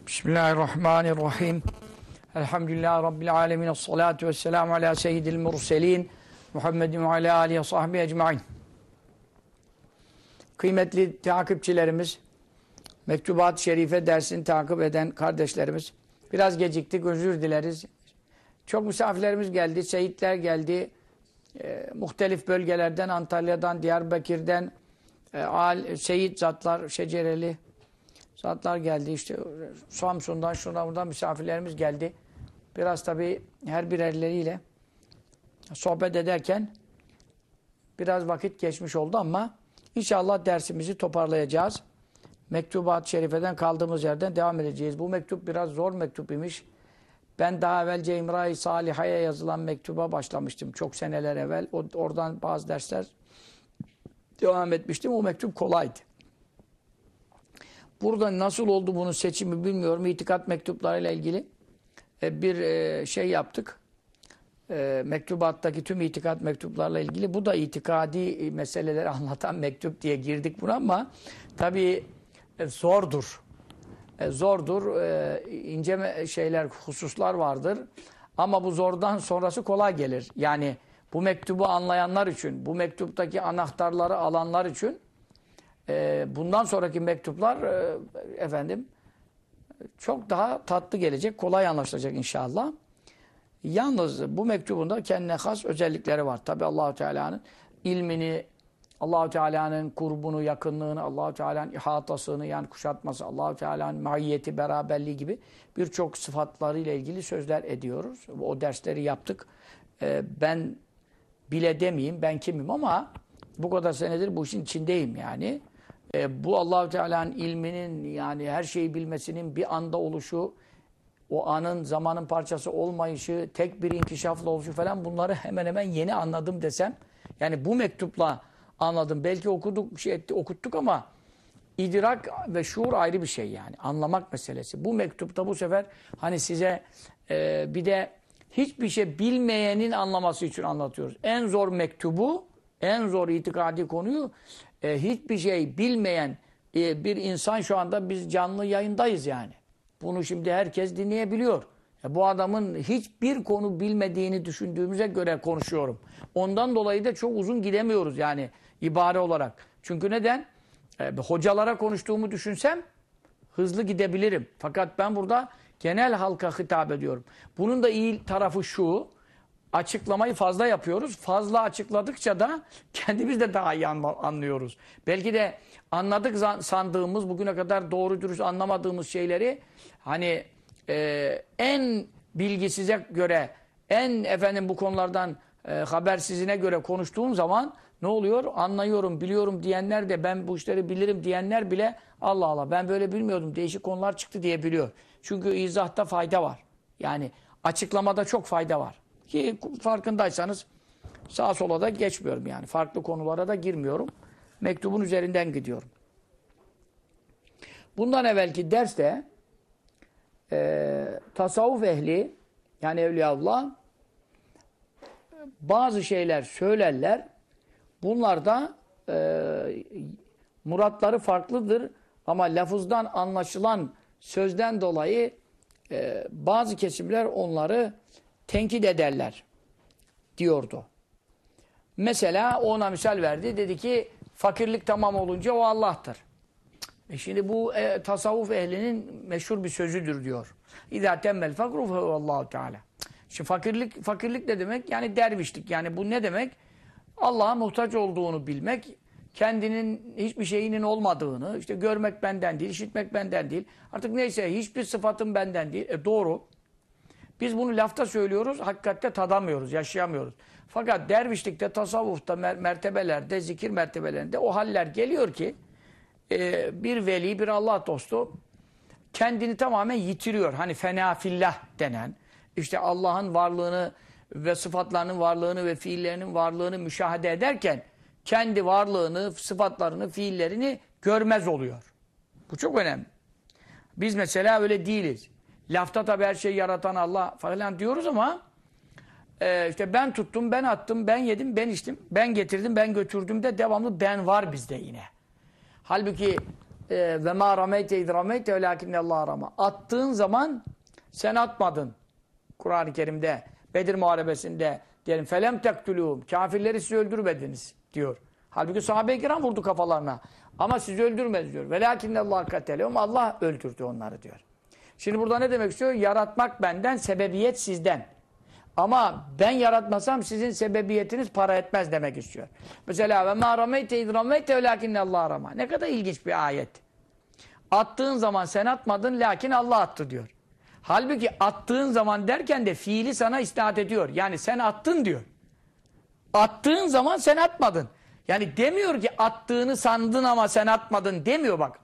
Bismillahirrahmanirrahim. Elhamdülillahi Rabbil alemin. Esselatu vesselamu ala seyyidil murselin. Muhammedin ve ala alihi ve sahbihi ecmain. Kıymetli takipçilerimiz, Mektubat-ı Şerife dersini takip eden kardeşlerimiz, biraz geciktik, özür dileriz. Çok misafirlerimiz geldi, şehitler geldi. Muhtelif bölgelerden, Antalya'dan, Diyarbakır'dan, şehit zatlar, şecereli zatlar geldi. İşte Samsun'dan, şuradan buradan misafirlerimiz geldi. Biraz tabii her birerleriyle sohbet ederken biraz vakit geçmiş oldu ama inşallah dersimizi toparlayacağız. Mektubat-ı Şerife'den kaldığımız yerden devam edeceğiz. Bu mektup biraz zor mektup imiş. Ben daha evvelce İmra-i Saliha'ya yazılan mektuba başlamıştım. Çok seneler evvel. Oradan bazı dersler devam etmiştim. O mektup kolaydı. Burada nasıl oldu bunun seçimi bilmiyorum. İtikat mektuplarıyla ilgili bir şey yaptık. Mektubattaki tüm itikat mektuplarla ilgili. Bu da itikadi meseleleri anlatan mektup diye girdik buna ama tabii zordur. Zordur. İnce şeyler, hususlar vardır. Ama bu zordan sonrası kolay gelir. Yani bu mektubu anlayanlar için, bu mektuptaki anahtarları alanlar için bundan sonraki mektuplar çok daha tatlı gelecek, kolay anlaşılacak inşallah. Yalnız bu mektubunda kendine has özellikleri var. Tabi Allahu Teala'nın ilmini, Allahu Teala'nın kurbunu, yakınlığını, Allahu Teala'nın ihatasını yani kuşatması, Allahu Teala'nın maiyeti, beraberliği gibi birçok sıfatlarıyla ilgili sözler ediyoruz. O dersleri yaptık. Ben bile demeyeyim, ben kimim ama bu kadar senedir bu işin içindeyim yani. Bu Allahu Teala'nın ilminin yani her şeyi bilmesinin bir anda oluşu, o anın zamanın parçası olmayışı, tek bir inkişafla oluşu falan bunları hemen hemen yeni anladım desem. Yani bu mektupla anladım. Belki okuduk, bir şey etti, okuttuk ama idrak ve şuur ayrı bir şey yani. Anlamak meselesi. Bu mektupta bu sefer hani size bir de hiçbir şey bilmeyenin anlaması için anlatıyoruz. En zor mektubu, en zor itikadi konuyu hiçbir şey bilmeyen bir insan şu anda biz canlı yayındayız yani. Bunu şimdi herkes dinleyebiliyor. Bu adamın hiçbir konu bilmediğini düşündüğümüze göre konuşuyorum. Ondan dolayı da çok uzun gidemiyoruz yani ibare olarak. Çünkü neden? Hocalara konuştuğumu düşünsem hızlı gidebilirim. Fakat ben burada genel halka hitap ediyorum. Bunun da iyi tarafı şu: açıklamayı fazla yapıyoruz. Fazla açıkladıkça da kendimiz de daha iyi anlıyoruz. Belki de anladık sandığımız, bugüne kadar doğru dürüst anlamadığımız şeyleri hani en bilgisize göre, en bu konulardan habersizine göre konuştuğum zaman ne oluyor? Anlıyorum, biliyorum diyenler de, ben bu işleri bilirim diyenler bile Allah Allah ben böyle bilmiyordum, değişik konular çıktı diyebiliyor. Çünkü izahta fayda var. Yani açıklamada çok fayda var. Ki farkındaysanız sağa sola da geçmiyorum yani. Farklı konulara da girmiyorum. Mektubun üzerinden gidiyorum. Bundan evvelki derste tasavvuf ehli yani Evliyaullah bazı şeyler söylerler. Bunlar da muratları farklıdır ama lafızdan anlaşılan sözden dolayı bazı kesimler onları tenkit ederler diyordu. Mesela ona misal verdi. Dedi ki fakirlik tamam olunca o Allah'tır. Şimdi bu tasavvuf ehlinin meşhur bir sözüdür diyor. İzâ temmel fakru fehuvallahu teâlâ. Şimdi fakirlik ne demek? Yani dervişlik. Yani bu ne demek? Allah'a muhtaç olduğunu bilmek, kendinin hiçbir şeyinin olmadığını, işte görmek benden değil, işitmek benden değil. Artık neyse hiçbir sıfatım benden değil. Doğru. Biz bunu lafta söylüyoruz, hakikatte tadamıyoruz, yaşayamıyoruz. Fakat dervişlikte, tasavvufta, mertebelerde, zikir mertebelerinde o haller geliyor ki bir veli, bir Allah dostu kendini tamamen yitiriyor. Hani fena fillah denen, işte Allah'ın varlığını ve sıfatlarının varlığını ve fiillerinin varlığını müşahede ederken kendi varlığını, sıfatlarını, fiillerini görmez oluyor. Bu çok önemli. Biz mesela öyle değiliz. Lafta tabi her şeyi yaratan Allah falan diyoruz ama işte ben tuttum, ben attım, ben yedim, ben içtim, ben getirdim, ben götürdüm de devamlı ben var bizde yine. Halbuki ve ma rameyte iz rameyte velakinnallâhe rama. Attığın zaman sen atmadın. Kur'an-ı Kerim'de, Bedir Muharebesi'nde diyelim felem tektulûhum. Kafirleri siz öldürmediniz diyor. Halbuki sahabe-i kiram vurdu kafalarına. Ama sizi öldürmedi diyor. Velakinnallâhe katelehum. Allah öldürdü onları diyor. Şimdi burada ne demek istiyor? Yaratmak benden, sebebiyet sizden. Ama ben yaratmasam sizin sebebiyetiniz para etmez demek istiyor. Mesela ve mâ rameyte iz rameyte velakinnallâhe rama. Ne kadar ilginç bir ayet. Attığın zaman sen atmadın, lakin Allah attı diyor. Halbuki attığın zaman derken de fiili sana isnat ediyor. Yani sen attın diyor. Attığın zaman sen atmadın. Yani demiyor ki attığını sandın ama sen atmadın demiyor bak.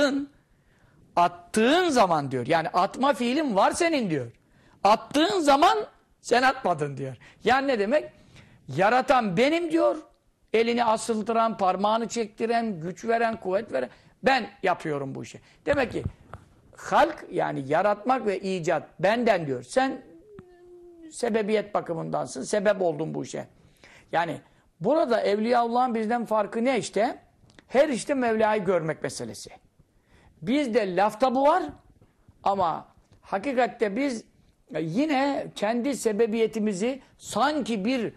Attığın zaman diyor. Yani atma fiilin var senin diyor. Attığın zaman sen atmadın diyor. Yani ne demek? Yaratan benim diyor. Elini asıldıran, parmağını çektiren, güç veren, kuvvet veren. Ben yapıyorum bu işi. Demek ki halk yani yaratmak ve icat benden diyor. Sen sebebiyet bakımındansın. Sebep oldun bu işe. Yani burada Evliyaullah'ın bizden farkı ne işte? Her işte Mevla'yı görmek meselesi. Bizde lafta bu var ama hakikatte biz yine kendi sebebiyetimizi sanki bir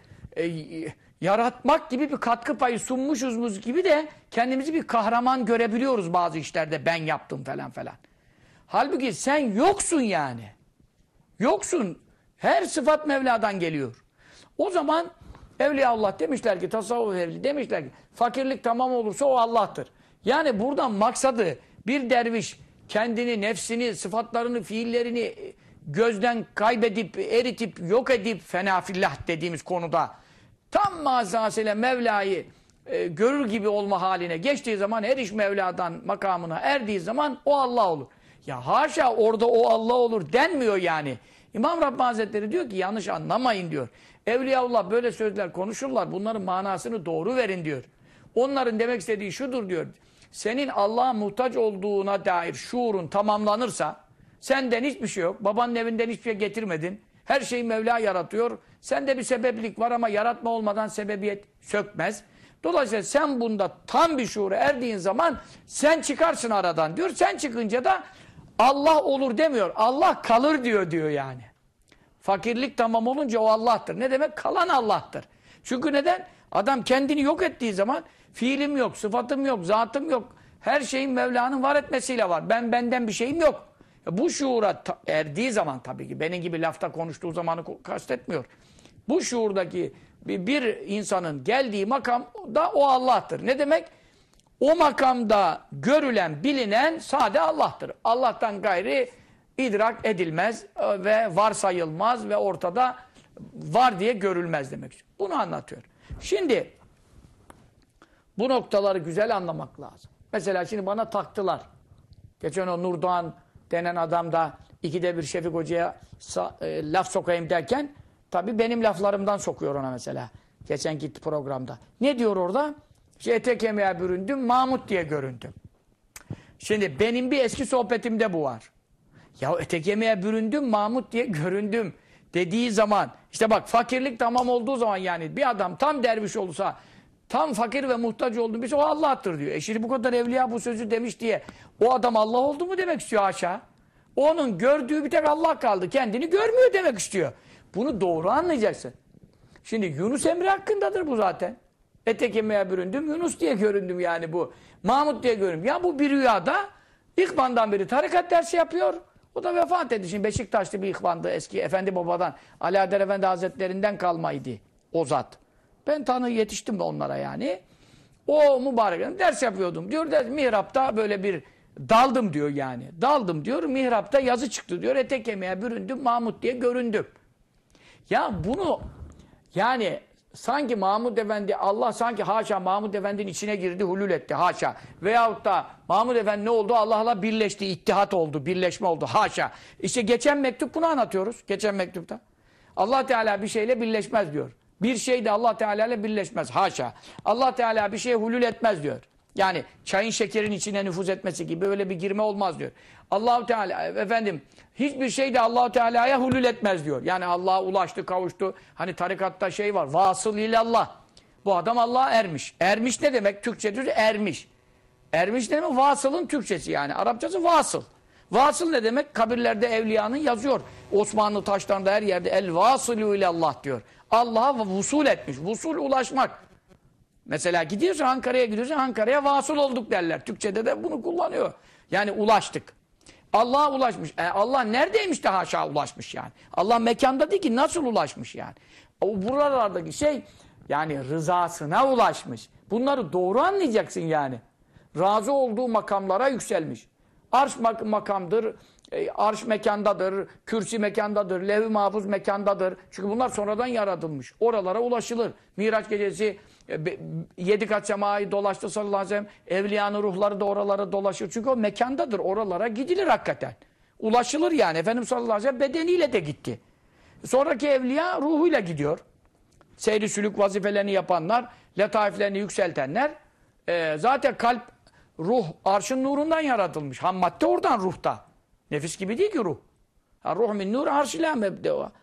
yaratmak gibi bir katkı payı sunmuşuz gibi de kendimizi bir kahraman görebiliyoruz bazı işlerde. Ben yaptım falan falan. Halbuki sen yoksun yani. Yoksun. Her sıfat Mevla'dan geliyor. O zaman Evliyaullah demişler ki, tasavvuf ehli demişler ki, fakirlik tamam olursa o Allah'tır. Yani buradan maksadı bir derviş kendini, nefsini, sıfatlarını, fiillerini gözden kaybedip, eritip, yok edip fenafillah dediğimiz konuda tam mazasıyla Mevla'yı görür gibi olma haline geçtiği zaman her iş Mevla'dan makamına erdiği zaman o Allah olur. Ya haşa orada o Allah olur denmiyor yani. İmam Rabbani Hazretleri diyor ki yanlış anlamayın diyor. Evliyaullah böyle sözler konuşurlar. Bunların manasını doğru verin diyor. Onların demek istediği şudur diyor. Senin Allah'a muhtaç olduğuna dair şuurun tamamlanırsa senden hiçbir şey yok. Babanın evinden hiçbir şey getirmedin. Her şeyi Mevla yaratıyor. Sende bir sebeplik var ama yaratma olmadan sebebiyet sökmez. Dolayısıyla sen bunda tam bir şuura erdiğin zaman sen çıkarsın aradan diyor. Sen çıkınca da Allah olur demiyor. Allah kalır diyor yani. Fakirlik tamam olunca o Allah'tır. Ne demek? Kalan Allah'tır. Çünkü neden? Adam kendini yok ettiği zaman fiilim yok, sıfatım yok, zatım yok. Her şeyin Mevla'nın var etmesiyle var. Benden bir şeyim yok. Bu şuura erdiği zaman tabii ki benim gibi lafta konuştuğu zamanı kastetmiyor. Bu şuurdaki bir insanın geldiği makam da o Allah'tır. Ne demek? O makamda görülen, bilinen sade Allah'tır. Allah'tan gayri idrak edilmez ve varsayılmaz ve ortada var diye görülmez demek. Bunu anlatıyor. Şimdi bu noktaları güzel anlamak lazım. Mesela şimdi bana taktılar. Geçen o Nurdoğan denen adam da ikide bir Şefik Hoca'ya laf sokayım derken tabii benim laflarımdan sokuyor ona mesela. Geçen gitti programda. Ne diyor orada? İşte ete kemiğe büründüm, Mahmut diye göründüm. Şimdi benim bir eski sohbetimde bu var. Ya ete kemiğe büründüm, Mahmut diye göründüm dediği zaman işte bak fakirlik tamam olduğu zaman yani bir adam tam derviş olursa tam fakir ve muhtaç olduğu bir şey o Allah'tır diyor. Şimdi bu kadar evliya bu sözü demiş diye o adam Allah oldu mu demek istiyor haşa. Onun gördüğü bir tek Allah kaldı. Kendini görmüyor demek istiyor. Bunu doğru anlayacaksın. Şimdi Yunus Emre hakkındadır bu zaten. Ete kemiğe büründüm, Yunus diye göründüm yani bu. Mahmut diye göründüm. Ya bu bir rüyada İhvan'dan biri tarikat dersi yapıyor. O da vefat etti. Şimdi Beşiktaşlı bir ihvandı. Eski Efendi Baba'dan, Ali Adel Efendi Hazretlerinden kalmaydı o zat. Ben yetiştim de onlara yani. O mübarek ders yapıyordum. Diyor mihrapta böyle bir daldım diyor yani. Daldım diyor mihrapta yazı çıktı diyor. Ete kemiğe büründüm Mahmut diye göründüm. Ya bunu yani sanki Mahmud Efendi Allah sanki haşa Mahmud Efendi'nin içine girdi hulul etti haşa. Veyahut da Mahmud Efendi ne oldu? Allah'la birleşti, ittihat oldu, birleşme oldu haşa. İşte geçen mektup bunu anlatıyoruz. Geçen mektupta. Allah Teala bir şeyle birleşmez diyor. Bir şey de Allah Teala ile birleşmez haşa. Allah Teala bir şeye hulul etmez diyor. Yani çayın şekerin içine nüfuz etmesi gibi böyle bir girme olmaz diyor. Allah Teala efendim hiçbir şey de Allah Teala'ya hulul etmez diyor. Yani Allah'a ulaştı, kavuştu. Hani tarikatta şey var. Vasıl ilallah. Bu adam Allah'a ermiş. Ermiş ne demek? Türkçe düz ermiş. Ermiş ne demek? Vasılın Türkçesi yani. Arapçası vasıl. Vasıl ne demek? Kabirlerde evliyanın yazıyor. Osmanlı taşlarında her yerde el vasılü ile Allah diyor. Allah'a vusul etmiş. Vusul ulaşmak. Mesela gidiyorsun Ankara'ya gidiyorsun. Ankara'ya vasıl olduk derler. Türkçede de bunu kullanıyor. Yani ulaştık. Allah'a ulaşmış. Allah neredeymiş de haşa ulaşmış yani. Allah mekanda değil ki nasıl ulaşmış yani. O buralardaki şey yani rızasına ulaşmış. Bunları doğru anlayacaksın yani. Razı olduğu makamlara yükselmiş. Arş makamdır, arş mekandadır, kürsi mekandadır, levh-i mahfuz mekandadır. Çünkü bunlar sonradan yaratılmış. Oralara ulaşılır. Miraç gecesi 7 kat semayı dolaştı sallallahu aleyhi ve sellem. Evliyanın ruhları da oralara dolaşır. Çünkü o mekandadır. Oralara gidilir hakikaten. Ulaşılır yani. Efendimiz sallallahu aleyhi ve sellem bedeniyle de gitti. Sonraki evliya ruhuyla gidiyor. Seyri sülük vazifelerini yapanlar, letaiflerini yükseltenler zaten kalp, ruh, arşın nurundan yaratılmış. Ham madde oradan ruhta. Nefis gibi değil ki ruh. Ruh min nur arşilâ mebdeva.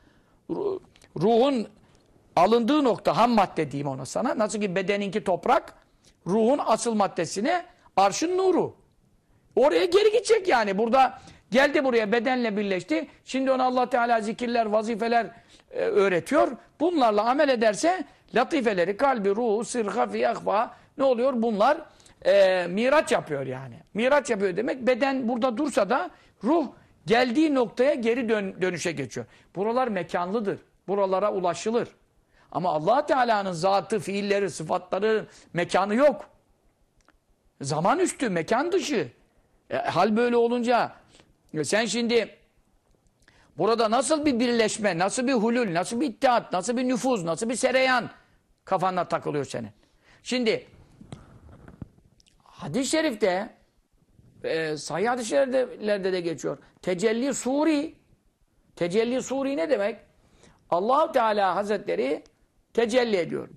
Ruhun alındığı nokta, ham madde diyeyim ona sana. Nasıl ki bedeninki toprak, ruhun asıl maddesine arşın nuru. Oraya geri gidecek yani. Burada geldi buraya bedenle birleşti. Şimdi ona Allah Teala zikirler, vazifeler öğretiyor. Bunlarla amel ederse latifeleri, kalbi, ruhu, sırha, fiyakfa ne oluyor? Bunlar miraç yapıyor yani. Miraç yapıyor demek beden burada dursa da ruh geldiği noktaya geri dönüşe geçiyor. Buralar mekanlıdır. Buralara ulaşılır. Ama Allah Teala'nın zatı, fiilleri, sıfatları mekanı yok. Zaman üstü, mekan dışı. Hal böyle olunca sen şimdi burada nasıl bir birleşme, nasıl bir hulul, nasıl bir ittihat, nasıl bir nüfuz, nasıl bir sereyan kafana takılıyor senin. Şimdi hadis-i şerifte sahih hadis-i şeriflerde de geçiyor. Tecelli suri. Tecelli suri ne demek? Allah-u Teala Hazretleri tecelli ediyor.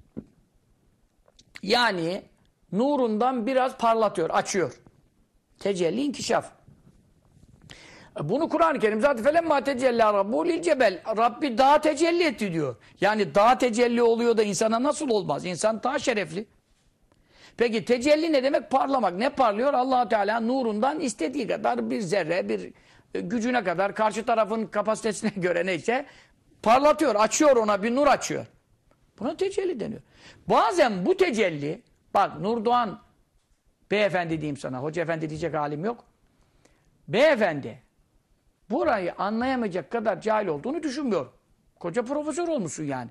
Yani nurundan biraz parlatıyor, açıyor. Tecelli inkişaf. Bunu Kur'an-ı Kerim zaten felemma tecella rabbu lil cebel. Rabbi dağa tecelli etti diyor. Yani dağa tecelli oluyor da insana nasıl olmaz? İnsan daha şerefli. Peki tecelli ne demek? Parlamak. Ne parlıyor? Allah Teala nurundan istediği kadar bir zerre, bir gücüne kadar karşı tarafın kapasitesine göre neyse parlatıyor, açıyor ona bir nur açıyor. Buna tecelli deniyor. Bazen bu tecelli bak Nurdoğan beyefendi diyeyim sana. Hoca efendi diyecek halim yok. Beyefendi burayı anlayamayacak kadar cahil olduğunu düşünmüyorum. Koca profesör olmuşsun yani.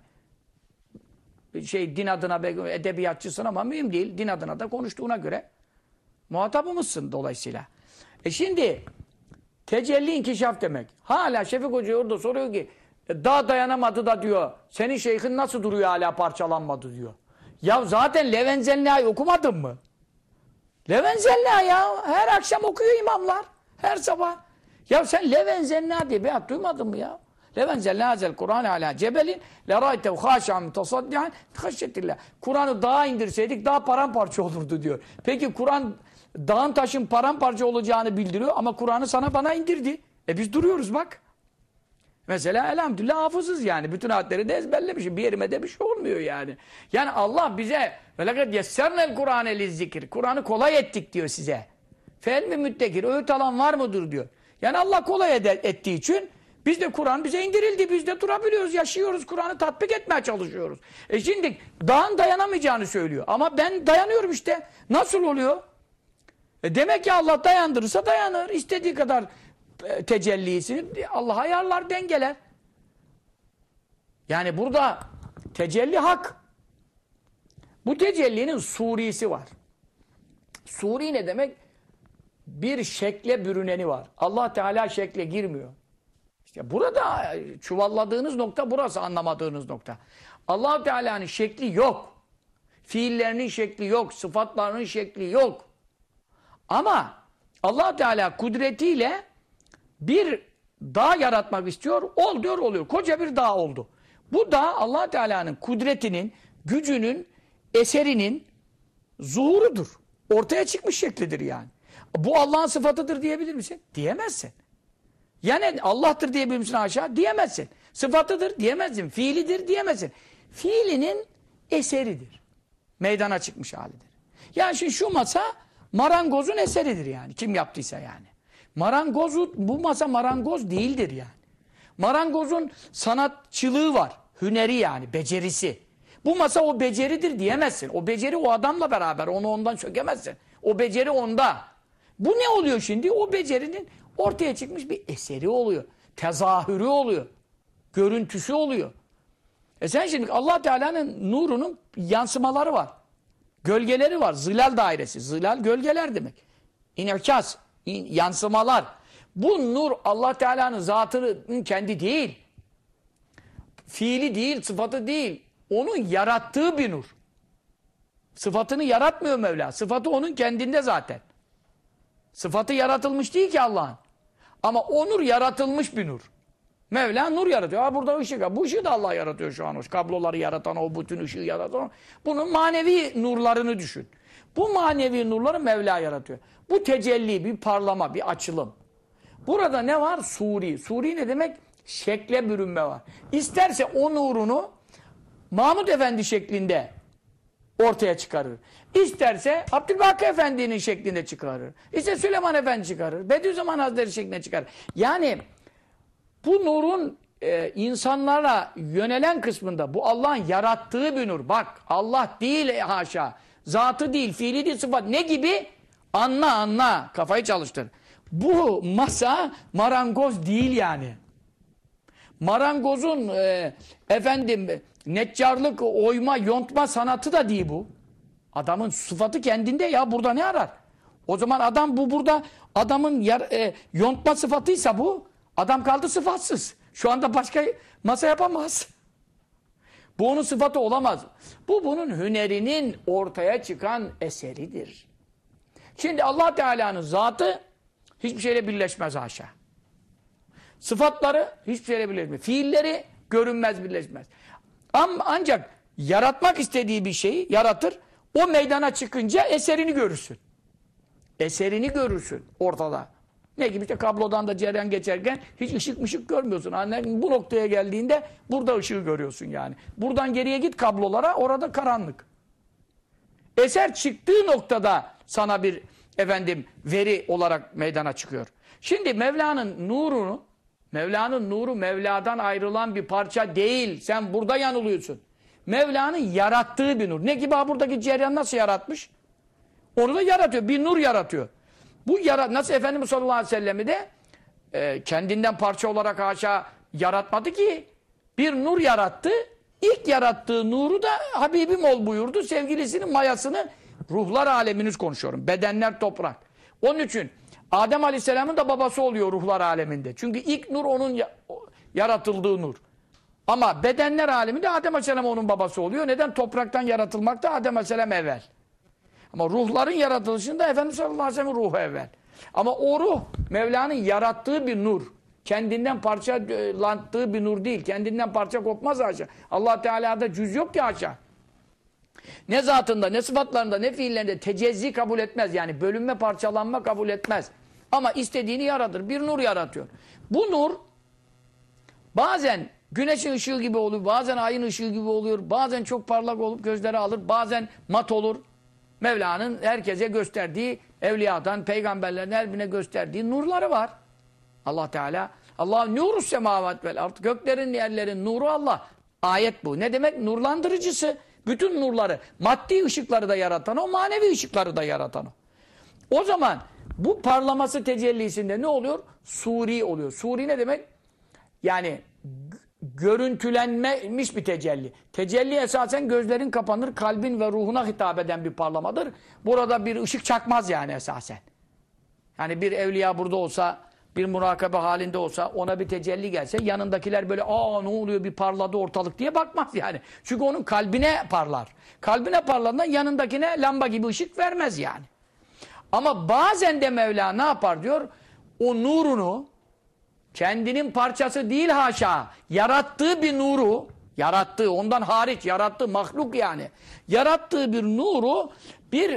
Din adına edebiyatçısın ama mühim değil. Din adına da konuştuğuna göre muhatabımızsın dolayısıyla. Şimdi tecelli inkişaf demek. Hala Şefik Hoca orada soruyor ki daha dayanamadı da diyor. Senin şeyhin nasıl duruyor hala parçalanmadı diyor. Ya zaten Levenzenla'yı okumadın mı? Levenzenla ya. Her akşam okuyor imamlar. Her sabah. Ya sen Levenzenla diye bir ad duymadın mı ya? Levenzenla hazel Kur'an ala cebelin leraytev haşam tasaddian haşyetillah. Kur'an'ı dağa indirseydik daha paramparça olurdu diyor. Peki Kur'an dağın taşın paramparça olacağını bildiriyor ama Kur'an'ı sana bana indirdi. Biz duruyoruz bak. Mesela elhamdülillah hafızız yani. Bütün ayetleri de ezberlemişim. Bir yerime de bir şey olmuyor yani. Yani Allah bize velakat yessernel Kur'ane lizzikir. Kur'an'ı kolay ettik diyor size. Fel mi müttekir? Öğüt alan var mıdır diyor. Yani Allah kolay ettiği için biz de Kur'an bize indirildi. Biz de durabiliyoruz, yaşıyoruz. Kur'an'ı tatbik etmeye çalışıyoruz. Şimdi dağın dayanamayacağını söylüyor. Ama ben dayanıyorum işte. Nasıl oluyor? Demek ki Allah dayandırırsa dayanır. İstediği kadar tecellisini Allah ayarlar, dengeler. Yani burada tecelli hak. Bu tecellinin surisi var. Suri ne demek? Bir şekle bürüneni var. Allah Teala şekle girmiyor. İşte burada çuvalladığınız nokta burası, anlamadığınız nokta. Allah Teala'nın şekli yok. Fiillerinin şekli yok. Sıfatlarının şekli yok. Ama Allah Teala kudretiyle bir dağ yaratmak istiyor. Ol diyor, oluyor. Koca bir dağ oldu. Bu dağ Allah Teala'nın kudretinin, gücünün, eserinin zuhurudur. Ortaya çıkmış şeklidir yani. Bu Allah'ın sıfatıdır diyebilir misin? Diyemezsin. Yani Allah'tır diyebilir misin aşağı? Diyemezsin. Sıfatıdır diyemezsin. Fiilidir diyemezsin. Fiilinin eseridir. Meydana çıkmış halidir. Yani şimdi şu masa marangozun eseridir yani. Kim yaptıysa yani. Bu masa marangoz değildir yani. Marangozun sanatçılığı var. Hüneri yani, becerisi. Bu masa o beceridir diyemezsin. O beceri o adamla beraber. Onu ondan sökemezsin. O beceri onda. Bu ne oluyor şimdi? O becerinin ortaya çıkmış bir eseri oluyor. Tezahürü oluyor. Görüntüsü oluyor. Sen şimdi Allah Teala'nın nurunun yansımaları var. Gölgeleri var. Zilal dairesi. Zilal gölgeler demek. İn'ikas, yansımalar. Bu nur Allah Teala'nın zatının kendi değil. Fiili değil, sıfatı değil. Onun yarattığı bir nur. Sıfatını yaratmıyor Mevla. Sıfatı onun kendinde zaten. Sıfatı yaratılmış değil ki Allah'ın. Ama o nur yaratılmış bir nur. Mevla nur yaratıyor. Ha burada ışık var. Bu ışığı da Allah yaratıyor şu an. O kabloları yaratan, o bütün ışığı yaratan. Bunun manevi nurlarını düşün. Bu manevi nurları Mevla yaratıyor. Bu tecelli, bir parlama, bir açılım. Burada ne var? Suri. Suri ne demek? Şekle bürünme var. İsterse o nurunu Mahmud Efendi şeklinde ortaya çıkarır. İsterse Abdülbaki Efendi'nin şeklinde çıkarır. İşte Süleyman Efendi çıkarır. Bediüzzaman Hazretleri şeklinde çıkarır. Yani bu nurun insanlara yönelen kısmında bu Allah'ın yarattığı bir nur. Bak Allah değil haşa. Zatı değil, fiili değil, sıfat. Ne gibi? Anla. Kafayı çalıştır. Bu masa marangoz değil yani. Marangozun neccarlık, oyma, yontma sanatı da değil bu. Adamın sıfatı kendinde ya. Burada ne arar? O zaman adam burada adamın yontma sıfatıysa bu, adam kaldı sıfatsız. Şu anda başka masa yapamaz. Bu onun sıfatı olamaz. Bu bunun hünerinin ortaya çıkan eseridir. Şimdi Allah Teala'nın zatı hiçbir şeyle birleşmez haşa. Sıfatları hiçbir şeyle birleşmez. Fiilleri görünmez, birleşmez. Ancak yaratmak istediği bir şeyi yaratır. O meydana çıkınca eserini görürsün. Eserini görürsün ortada. Ne gibi işte kablodan da cereyan geçerken hiç ışık görmüyorsun. Annen bu noktaya geldiğinde burada ışığı görüyorsun yani. Buradan geriye git kablolara, orada karanlık. Eser çıktığı noktada sana bir veri olarak meydana çıkıyor. Şimdi Mevla'nın nuru Mevla'dan ayrılan bir parça değil. Sen burada yanılıyorsun. Mevla'nın yarattığı bir nur. Ne gibi buradaki cereyan nasıl yaratmış? Onu da yaratıyor. Bir nur yaratıyor. Bu nasıl Efendimiz sallallahu aleyhi ve sellem'i de kendinden parça olarak haşa yaratmadı ki. Bir nur yarattı. İlk yarattığı nuru da Habibim ol buyurdu. Sevgilisinin mayasını, ruhlar aleminiz konuşuyorum. Bedenler toprak. Onun için Adem aleyhisselamın da babası oluyor ruhlar aleminde. Çünkü ilk nur onun yaratıldığı nur. Ama bedenler aleminde Adem aleyhisselam onun babası oluyor. Neden? Topraktan yaratılmakta Adem aleyhisselam evvel. Ama ruhların yaratılışında Efendimiz sallallahu aleyhi ve sellem'in ruhu evvel. Ama o ruh Mevla'nın yarattığı bir nur. Kendinden parçalandığı bir nur değil. Kendinden parça kopmaz haşa. Allah Teala'da cüz yok ki haşa. Ne zatında, ne sıfatlarında, ne fiillerinde tecezzi kabul etmez. Yani bölünme, parçalanma kabul etmez. Ama istediğini yaratır. Bir nur yaratıyor. Bu nur bazen güneşin ışığı gibi oluyor, bazen ayın ışığı gibi oluyor, bazen çok parlak olup gözleri alır, bazen mat olur. Mevla'nın herkese gösterdiği, evliyadan, peygamberlerden her birine gösterdiği nurları var. Allah Teala, Allah'ın nuru semavat vel ard. Göklerin, yerlerin nuru Allah. Ayet bu. Ne demek? Nurlandırıcısı. Bütün nurları, maddi ışıkları da yaratan o, manevi ışıkları da yaratan o. O zaman bu parlaması tecellisinde ne oluyor? Suri oluyor. Suri ne demek? Yani görüntülenmiş bir tecelli. Tecelli esasen gözlerin kapanır, kalbin ve ruhuna hitap eden bir parlamadır. Burada bir ışık çakmaz yani esasen. Yani bir evliya burada olsa, bir murakabe halinde olsa, ona bir tecelli gelse, yanındakiler böyle aa ne oluyor bir parladı ortalık diye bakmaz yani. Çünkü onun kalbine parlar. Kalbine parladığında yanındakine lamba gibi ışık vermez yani. Ama bazen de Mevla ne yapar diyor? O nurunu, kendinin parçası değil haşa, yarattığı bir nuru, yarattığı, ondan hariç yarattığı mahluk yani, yarattığı bir nuru bir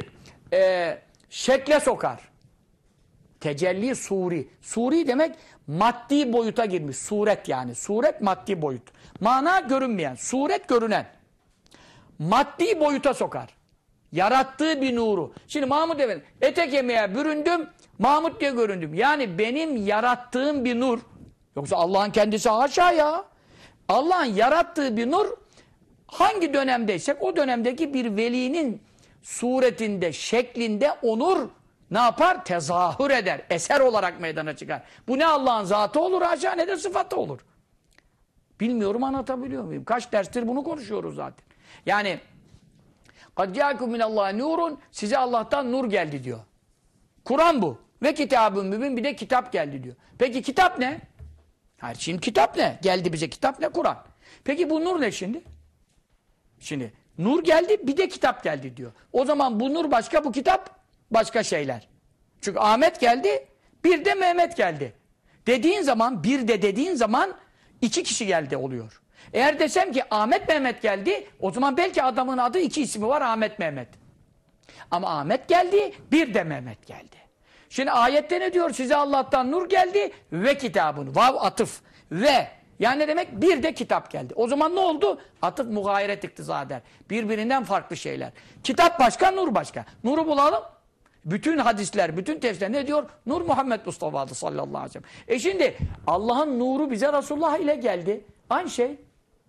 şekle sokar. Tecelli suri. Suri demek maddi boyuta girmiş. Suret yani. Suret maddi boyut. Mana görünmeyen. Suret görünen. Maddi boyuta sokar. Yarattığı bir nuru. Şimdi Mahmud Efendi, ete kemiğe büründüm, Mahmud diye göründüm. Yani benim yarattığım bir nur. Yoksa Allah'ın kendisi haşa ya. Allah'ın yarattığı bir nur, hangi dönemdeysek o dönemdeki bir velinin suretinde, şeklinde o nur ne yapar? Tezahür eder. Eser olarak meydana çıkar. Bu ne Allah'ın zatı olur haşa, ne de sıfatı olur. Bilmiyorum, anlatabiliyor muyum? Kaç derstir bunu konuşuyoruz zaten. Yani قَدْ جَاكُمْ مِنَ اللّٰهِ نُورٌ, size Allah'tan nur geldi diyor. Kur'an bu. Ve kitab-ı mübin, bir de kitap geldi diyor. Peki kitap ne? Hayır, şimdi kitap ne? Geldi bize kitap ne? Kur'an. Peki bu nur ne şimdi? Şimdi nur geldi, bir de kitap geldi diyor. O zaman bu nur başka, bu kitap başka şeyler. Çünkü Ahmet geldi, bir de Mehmet geldi. Dediğin zaman, bir de dediğin zaman iki kişi geldi oluyor. Eğer desem ki Ahmet Mehmet geldi, o zaman belki adamın adı, iki ismi var, Ahmet Mehmet. Ama Ahmet geldi, bir de Mehmet geldi. Şimdi ayette ne diyor? Size Allah'tan nur geldi ve kitabın. Vav atıf. Ve yani ne demek? Bir de kitap geldi. O zaman ne oldu? Atıf mugayiret iktiza eder. Birbirinden farklı şeyler. Kitap başka, nur başka. Nuru bulalım. Bütün hadisler, bütün tefsirler ne diyor? Nur Muhammed Mustafa'dı sallallahu aleyhi ve sellem. Şimdi Allah'ın nuru bize Resulullah ile geldi. Aynı şey.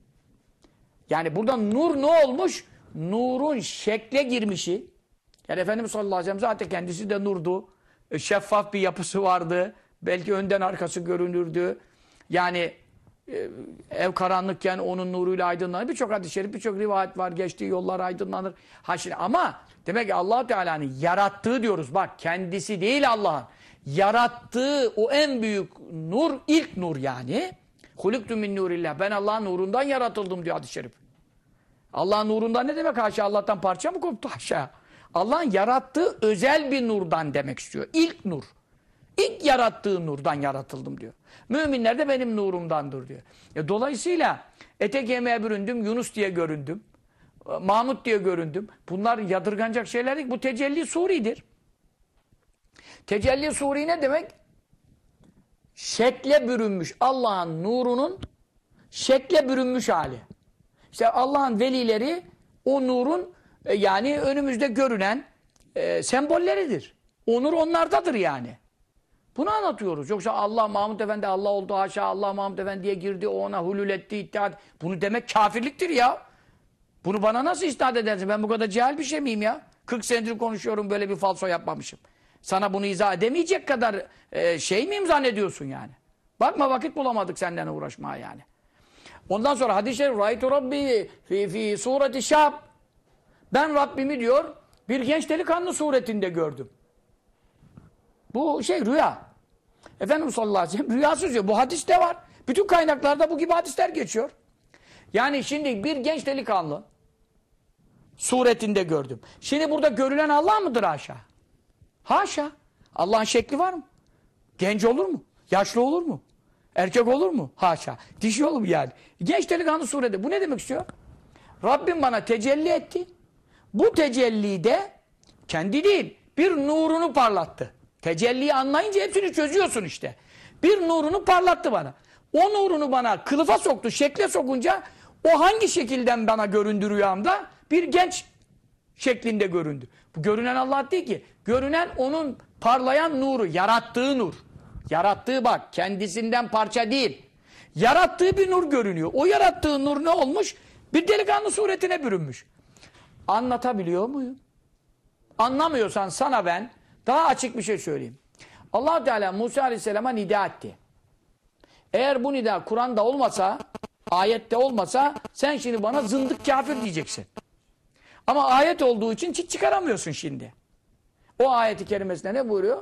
Yani burada nur ne olmuş? Nurun şekle girmişi. Yani Efendimiz sallallahu aleyhi ve sellem zaten kendisi de nurdu. Şeffaf bir yapısı vardı. Belki önden arkası görünürdü. Yani ev karanlıkken onun nuruyla aydınlanır. Birçok hadis-i şerif, birçok rivayet var. Geçtiği yollar aydınlanır. Ama demek ki Allah Teala'nın yarattığı diyoruz. Bak, kendisi değil Allah'ın. Yarattığı o en büyük nur, ilk nur yani. Huliktu min nurillah. Ben Allah'ın nurundan yaratıldım diyor hadis-i şerif. Allah'ın nurundan ne demek? Haşa, Allah'tan parça mı koptu? Haşa. Allah'ın yarattığı özel bir nurdan demek istiyor. İlk nur. İlk yarattığı nurdan yaratıldım diyor. Müminler de benim nurumdandır diyor. Dolayısıyla ete kemiğe büründüm, Yunus diye göründüm. Mahmud diye göründüm. Bunlar yadırganacak şeyler değil. Bu tecelli suridir. Tecelli suri ne demek? Şekle bürünmüş. Allah'ın nurunun şekle bürünmüş hali. İşte Allah'ın velileri o nurun yani önümüzde görünen sembolleridir. O nur onlardadır yani. Bunu anlatıyoruz. Yoksa Allah Mahmud Efendi Allah oldu haşa, Allah Mahmud Efendi'ye girdi, o ona hulul etti, ittihat. Bunu demek kafirliktir ya. Bunu bana nasıl isnat edersin? Ben bu kadar cahil bir şey miyim ya? 40 senedir konuşuyorum, böyle bir falso yapmamışım. Sana bunu izah edemeyecek kadar şey miyim zannediyorsun yani? Bakma, vakit bulamadık senden uğraşmaya yani. Ondan sonra hadis-i şerif Râitu Rabbi fi sureti şab. Ben Rabbimi diyor bir genç delikanlı suretinde gördüm. Bu rüya. Efendimiz sallallahu aleyhi ve sellem rüyasız diyor. Bu hadiste var. Bütün kaynaklarda bu gibi hadisler geçiyor. Yani şimdi bir genç delikanlı suretinde gördüm. Şimdi burada görülen Allah mıdır haşa? Haşa. Allah'ın şekli var mı? Genç olur mu? Yaşlı olur mu? Erkek olur mu? Haşa. Dişi olur mu yani? Genç delikanlı surede. Bu ne demek istiyor? Rabbim bana tecelli etti. Bu tecellide kendi değil, bir nurunu parlattı. Tecelliyi anlayınca hepsini çözüyorsun işte. Bir nurunu parlattı bana. O nurunu bana kılıfa soktu, şekle sokunca o hangi şekilden bana göründü rüyamda? Bir genç şeklinde göründü. Bu görünen Allah değil ki. Görünen onun parlayan nuru, yarattığı nur. Yarattığı bak, kendisinden parça değil. Yarattığı bir nur görünüyor. O yarattığı nur ne olmuş? Bir delikanlı suretine bürünmüş. Anlatabiliyor muyum? Anlamıyorsan sana ben daha açık bir şey söyleyeyim. Allah Teala Musa Aleyhisselam'a nida etti. Eğer bu nida Kur'an'da olmasa, ayette olmasa sen şimdi bana zındık kafir diyeceksin. Ama ayet olduğu için hiç çıkaramıyorsun şimdi. O ayeti kerimesinde ne buyuruyor?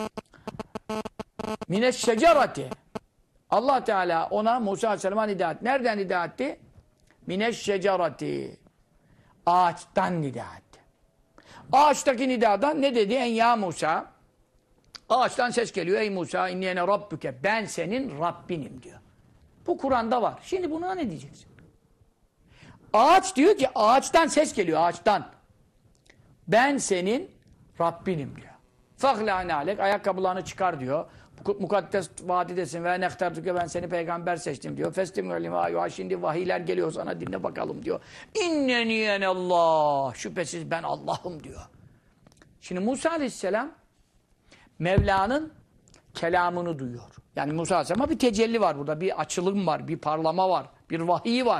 Mineşşecerati. Allah Teala ona Musa Aleyhisselam'a nida etti. Nereden nida etti? Mineşşecerati. Ağaçtan nida etti. Ağaçtaki nidadan ne dedi? En ya Musa. Ağaçtan ses geliyor. Ey Musa inniyene rabbüke. Ben senin Rabbinim diyor. Bu Kur'an'da var. Şimdi buna ne diyeceksin? Ağaç diyor ki ağaçtan ses geliyor. Ağaçtan. Ben senin Rabbinim diyor. Fahlâne alek. Ayakkabılarını çıkar diyor. Mukaddes vadidesin ve nektertüke ben seni peygamber seçtim diyor. Festim ölüm şimdi vahiyler geliyor sana dinle bakalım diyor. İnneni Allah. Şüphesiz ben Allah'ım diyor. Şimdi Musa Aleyhisselam Mevla'nın kelamını duyuyor. Yani Musa Aleyhisselam'a bir tecelli var burada. Bir açılım var, bir parlama var, bir vahiy var.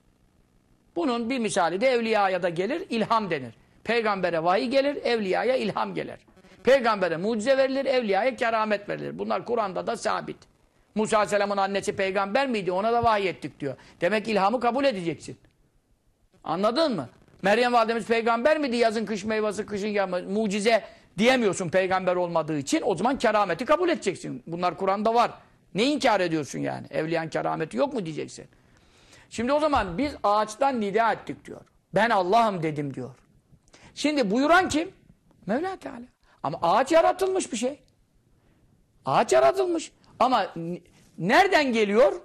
Bunun bir misali de evliyaya da gelir, ilham denir. Peygambere vahiy gelir, evliyaya ilham gelir. Peygambere mucize verilir, evliyaya keramet verilir. Bunlar Kur'an'da da sabit. Musa Aleyhisselam'ın annesi peygamber miydi? Ona da vahiy ettik diyor. Demek ilhamı kabul edeceksin. Anladın mı? Meryem validemiz peygamber miydi? Yazın kış meyvesi, kışın yağmur, mucize diyemiyorsun peygamber olmadığı için. O zaman kerameti kabul edeceksin. Bunlar Kur'an'da var. Ne inkar ediyorsun yani? Evliyan kerameti yok mu diyeceksin. Şimdi o zaman biz ağaçtan nida ettik diyor. Ben Allah'ım dedim diyor. Şimdi buyuran kim? Mevla Teala. Ama ağaç yaratılmış bir şey. Ağaç yaratılmış. Ama nereden geliyor?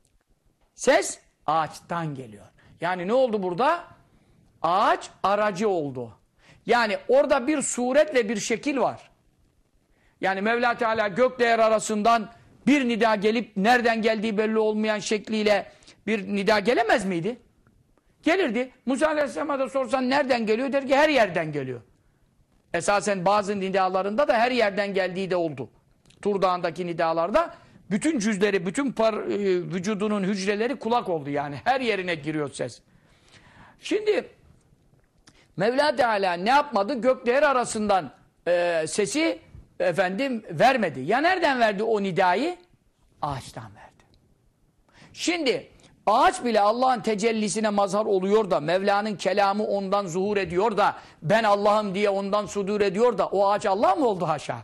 Ses ağaçtan geliyor. Yani ne oldu burada? Ağaç aracı oldu. Yani orada bir suret ve bir şekil var. Yani Mevla Teala gökle yer arasından bir nida gelip nereden geldiği belli olmayan şekliyle bir nida gelemez miydi? Gelirdi. Musa Aleyhisselam'a da sorsan nereden geliyor? Der ki her yerden geliyor. Esasen bazı nidalarında da her yerden geldiği de oldu. Tur Dağı'ndaki nidalarda bütün cüzleri, bütün vücudunun hücreleri kulak oldu yani. Her yerine giriyor ses. Şimdi Mevla Teala ne yapmadı? Gökle yer arasından sesi vermedi. Ya nereden verdi o nidayı? Ağaçtan verdi. Şimdi ağaç bile Allah'ın tecellisine mazhar oluyor da Mevla'nın kelamı ondan zuhur ediyor da ben Allah'ım diye ondan sudur ediyor da o ağaç Allah mı oldu haşa?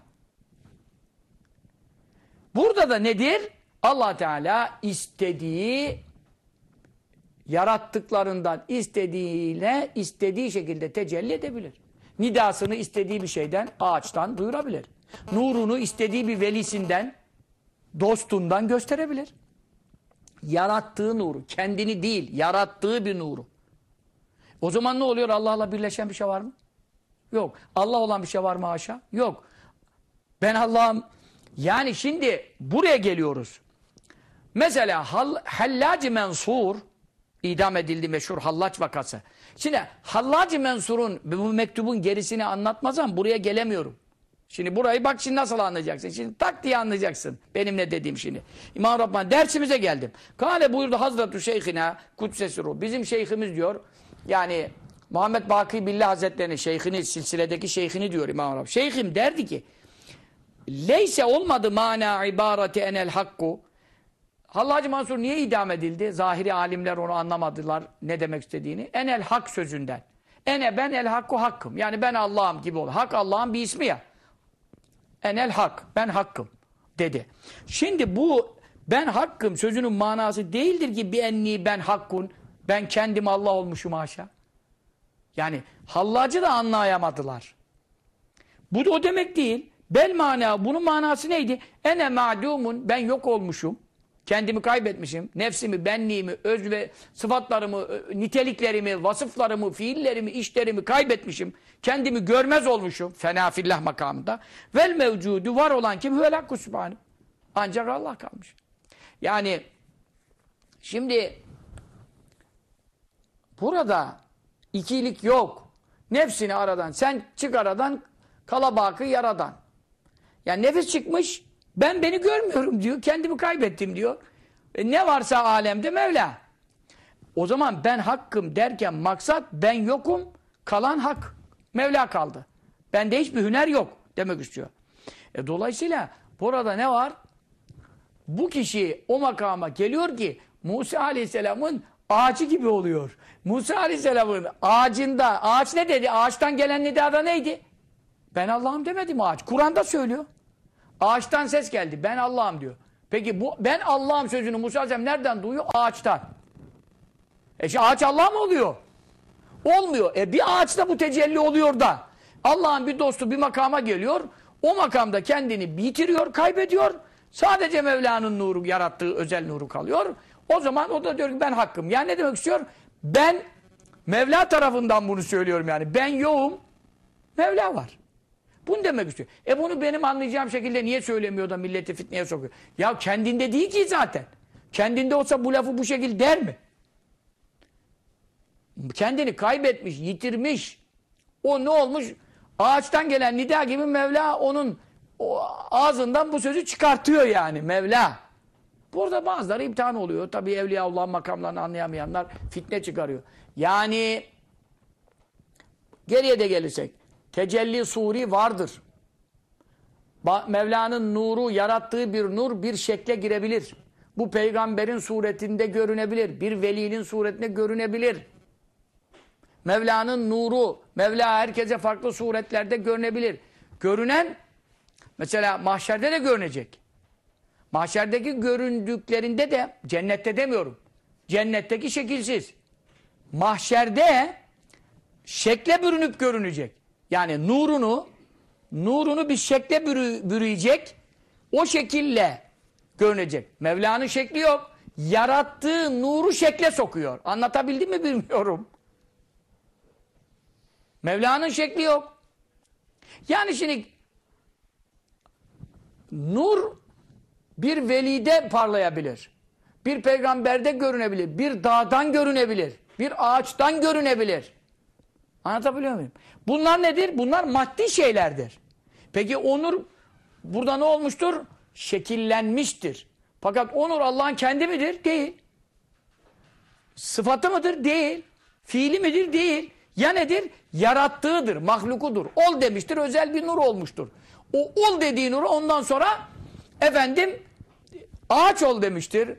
Burada da nedir? Allah Teala istediği yarattıklarından istediği şekilde tecelli edebilir. Nidasını istediği bir şeyden, ağaçtan duyurabilir. Nurunu istediği bir velisinden, dostundan gösterebilir. Yarattığı nuru, kendini değil, yarattığı bir nuru. O zaman ne oluyor? Allah'la birleşen bir şey var mı? Yok. Allah olan bir şey var mı haşa? Yok. Ben Allah'ım. Yani şimdi buraya geliyoruz. Mesela Hallac-ı Mensur idam edildi meşhur Hallac vakası. Şimdi Hallac-ı Mensur'un bu mektubun gerisini anlatmazsam buraya gelemiyorum. Şimdi burayı bak şimdi nasıl anlayacaksın? Şimdi tak diye anlayacaksın. Benim ne dediğim şimdi. İmam Rabbani dersimize geldim. Kale buyurdu Hazreti Şeyhina Kudsesi Ruh. Bizim şeyhimiz diyor. Yani Muhammed Baki Billah Hazretleri'nin şeyhini, silsiledeki şeyhini diyor İmam Rabbani. Şeyhim derdi ki Leyse olmadı mana ibareti enel hakku. Hallacı Mansur niye idam edildi? Zahiri alimler onu anlamadılar ne demek istediğini. Enel hak sözünden. Ene ben el hakku hakkım. Yani ben Allah'ım gibi olur. Hak Allah'ın bir ismi ya. Enel hak. Ben hakkım dedi. Şimdi bu ben hakkım sözünün manası değildir ki bir enni ben hakkun. Ben kendim Allah olmuşum haşa. Yani Hallacı da anlayamadılar. Bu da o demek değil. Bel mana bunun manası neydi? Ene ma'dumun ben yok olmuşum. Kendimi kaybetmişim. Nefsimi, benliğimi, öz ve sıfatlarımı, niteliklerimi, vasıflarımı, fiillerimi, işlerimi kaybetmişim. Kendimi görmez olmuşum. Fena fillah makamında. Vel mevcudu var olan kim? Huvel hakku sübhane. Ancak Allah kalmış. Yani şimdi burada ikilik yok. Nefsini aradan, sen çık aradan, kalabakı yaradan. Yani nefis çıkmış, ben beni görmüyorum diyor, kendimi kaybettim diyor. Ne varsa alemde Mevla. O zaman ben hakkım derken maksat ben yokum, kalan hak. Mevla kaldı. Bende hiçbir hüner yok demek istiyor. Dolayısıyla burada ne var? Bu kişi o makama geliyor ki Musa Aleyhisselam'ın ağacı gibi oluyor. Musa Aleyhisselam'ın ağacında, ağaç ne dedi? Ağaçtan gelen nidada neydi? Ben Allah'ım demedim ağaç. Kur'an'da söylüyor. Ağaçtan ses geldi. Ben Allah'ım diyor. Peki bu ben Allah'ım sözünü Musa Aleyhisselam nereden duyuyor? Ağaçtan. Şimdi ağaç Allah mı oluyor? Olmuyor. Bir ağaçta bu tecelli oluyor da Allah'ın bir dostu bir makama geliyor. O makamda kendini bitiriyor, kaybediyor. Sadece Mevla'nın nuru, yarattığı özel nuru kalıyor. O zaman o da diyor ki ben hakkım. Yani ne demek istiyor? Ben Mevla tarafından bunu söylüyorum yani. Ben yoğum, Mevla var. Bunu demek istiyor. Bunu benim anlayacağım şekilde niye söylemiyor da milleti fitneye sokuyor? Ya kendinde değil ki zaten. Kendinde olsa bu lafı bu şekilde der mi? Kendini kaybetmiş, yitirmiş. O ne olmuş? Ağaçtan gelen nida gibi Mevla onun ağzından bu sözü çıkartıyor yani Mevla. Burada bazıları imtihan oluyor. Tabii Evliyaullah'ın makamlarını anlayamayanlar fitne çıkarıyor. Yani geriye de gelirsek tecelli suri vardır. Mevla'nın nuru, yarattığı bir nur bir şekle girebilir. Bu peygamberin suretinde görünebilir. Bir velinin suretinde görünebilir. Mevla'nın nuru, Mevla herkese farklı suretlerde görünebilir. Görünen, mesela mahşerde de görünecek. Mahşerdeki göründüklerinde de, cennette demiyorum, cennetteki şekilsiz. Mahşerde şekle bürünüp görünecek. Yani nurunu bir şekle bürüyecek, o şekille görünecek. Mevla'nın şekli yok. Yarattığı nuru şekle sokuyor. Anlatabildim mi bilmiyorum. Mevla'nın şekli yok. Yani şimdi nur bir velide parlayabilir. Bir peygamberde görünebilir. Bir dağdan görünebilir. Bir ağaçtan görünebilir. Anlatabiliyor muyum? Bunlar nedir? Bunlar maddi şeylerdir. Peki o nur burada ne olmuştur? Şekillenmiştir. Fakat o nur Allah'ın kendi midir? Değil. Sıfatı mıdır? Değil. Fiili midir? Değil. Ya nedir? Yarattığıdır, mahlukudur. Ol demiştir, özel bir nur olmuştur. O ol dediği nuru ondan sonra ağaç ol demiştir.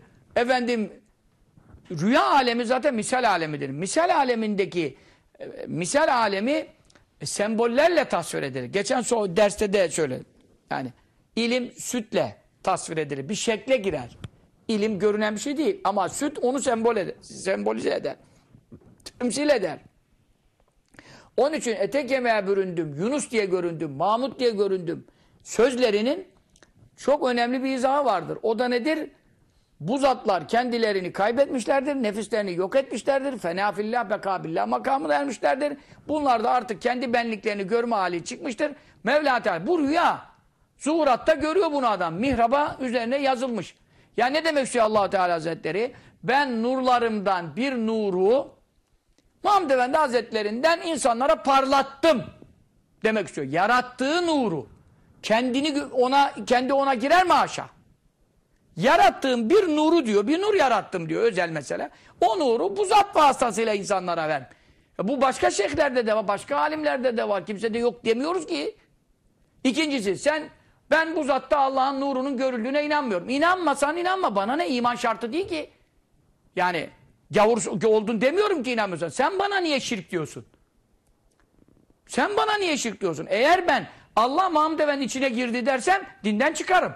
Rüya alemi zaten misal alemidir. Misal alemindeki misal alemi sembollerle tasvir edilir. Geçen derste de söyledim. Yani ilim sütle tasvir edilir. Bir şekle girer. İlim görünen bir şey değil. Ama süt onu sembolize eder. Temsil eder. Onun için etek yemeğe büründüm, Yunus diye göründüm, Mahmud diye göründüm. Sözlerinin çok önemli bir izahı vardır. O da nedir? Bu zatlar kendilerini kaybetmişlerdir, nefislerini yok etmişlerdir. Fena fillah bekabillah makamına ermişlerdir. Bunlar da artık kendi benliklerini görme hali çıkmıştır. Mevla Teala bu rüya. Zuhuratta görüyor bunu adam. Mihraba üzerine yazılmış. Ya ne demek istiyor Allah Teala Hazretleri? Ben nurlarımdan bir nuru Mahmud Efendi Hazretlerinden insanlara parlattım demek istiyor. Yarattığı nuru. Kendi ona girer mi haşa? Yarattığım bir nuru diyor. Bir nur yarattım diyor özel mesele. O nuru bu zat vasıtasıyla insanlara ver. Bu başka şeyhlerde de var. Başka alimlerde de var. Kimse de yok demiyoruz ki. İkincisi ben bu zatta Allah'ın nurunun görüldüğüne inanmıyorum. İnanmasan inanma. Bana ne? İman şartı değil ki. Yani gavur oldun demiyorum ki inanmıyorsan. Sen bana niye şirk diyorsun? Sen bana niye şirk diyorsun? Eğer ben Allah Mahmud Efendi içine girdi dersem dinden çıkarım.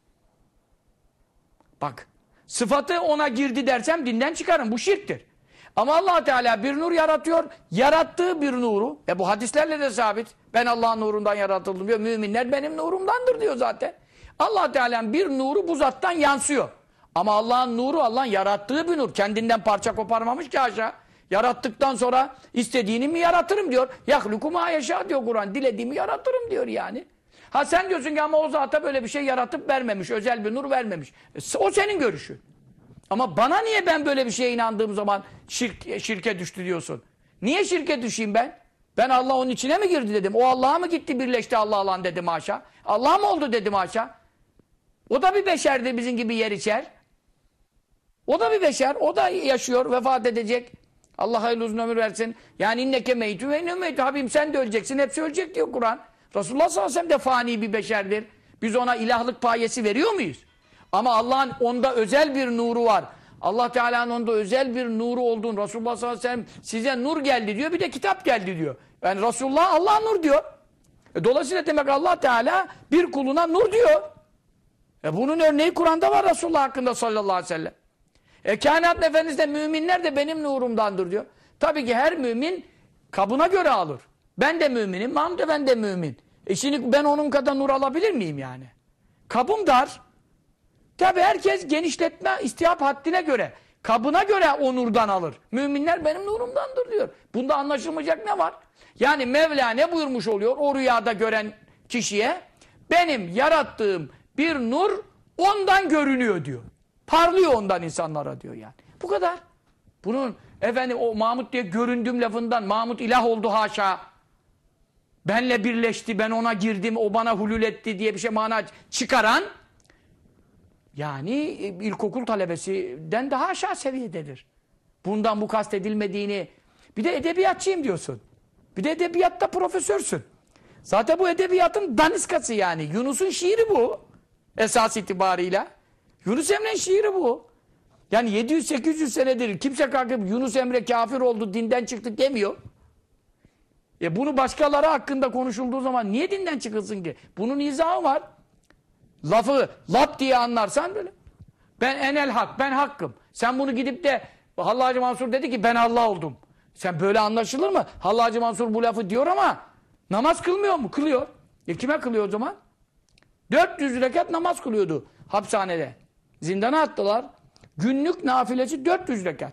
Bak. Sıfatı ona girdi dersem dinden çıkarım. Bu şirktir. Ama Allah Teala bir nur yaratıyor. Yarattığı bir nuru. Bu hadislerle de sabit. Ben Allah'ın nurundan yaratıldım diyor. Müminler benim nurumdandır diyor zaten. Allah Teala'nın bir nuru bu zattan yansıyor. Ama Allah'ın nuru Allah'ın yarattığı bir nur. Kendinden parça koparmamış ki haşa. Yarattıktan sonra istediğini mi yaratırım diyor. Yahluku ma yeşâ diyor Kur'an. Dilediğimi yaratırım diyor yani. Ha sen diyorsun ki ama o zata böyle bir şey yaratıp vermemiş. Özel bir nur vermemiş. O senin görüşün. Ama bana niye ben böyle bir şeye inandığım zaman şirke düştü diyorsun? Niye şirke düşeyim ben? Ben Allah onun içine mi girdi dedim. O Allah'a mı gitti birleşti Allah'la dedim haşa. Allah mı oldu dedim haşa. O da bir beşerdi bizim gibi yer içer. O da bir beşer. O da yaşıyor. Vefat edecek. Allah hayırlı uzun ömür versin. Yani inneke meytü ve inne meytü. Habibim sen de öleceksin. Hepsi ölecek diyor Kur'an. Resulullah sallallahu aleyhi ve sellem de fani bir beşerdir. Biz ona ilahlık payesi veriyor muyuz? Ama Allah'ın onda özel bir nuru var. Allah Teala'nın onda özel bir nuru olduğunu Resulullah sallallahu aleyhi ve sellem size nur geldi diyor. Bir de kitap geldi diyor. Yani Resulullah Allah nur diyor. Dolayısıyla demek Allah Teala bir kuluna nur diyor. Bunun örneği Kur'an'da var Resulullah hakkında sallallahu aleyhi ve sellem. Kainat Efendisi de müminler de benim nurumdandır diyor. Tabii ki her mümin kabına göre alır. Ben de müminim, Mahmud Efendi de mümin. Şimdi ben onun kadar nur alabilir miyim yani? Kabım dar. Tabii herkes genişletme istihap haddine göre, kabına göre o nurdan alır. Müminler benim nurumdandır diyor. Bunda anlaşılmayacak ne var? Yani Mevla ne buyurmuş oluyor? O rüyada gören kişiye benim yarattığım bir nur ondan görünüyor diyor. Parlıyor ondan insanlara diyor yani. Bu kadar. Bunun efendim o Mahmud diye göründüğüm lafından Mahmud ilah oldu haşa. Benle birleşti, ben ona girdim, o bana hulul etti diye bir şey mana çıkaran yani ilkokul talebesinden daha aşağı seviyededir. Bundan bu kastedilmediğini bir de edebiyatçıyım diyorsun. Bir de edebiyatta profesörsün. Zaten bu edebiyatın daniskası yani. Yunus'un şiiri bu. Esas itibarıyla. Yunus Emre'nin şiiri bu. Yani 700-800 senedir kimse kalkıp Yunus Emre kafir oldu, dinden çıktı demiyor. Bunu başkaları hakkında konuşulduğu zaman niye dinden çıkılsın ki? Bunun izahı var. Lafı lap diye anlarsan böyle. Ben enel hak, ben hakkım. Sen bunu gidip de Hallacı Mansur dedi ki ben Allah oldum. Sen böyle anlaşılır mı? Hallacı Mansur bu lafı diyor ama namaz kılmıyor mu? Kılıyor. Kime kılıyor o zaman? 400 rekat namaz kılıyordu hapishanede. Zindana attılar. Günlük nafilesi 400 rekat.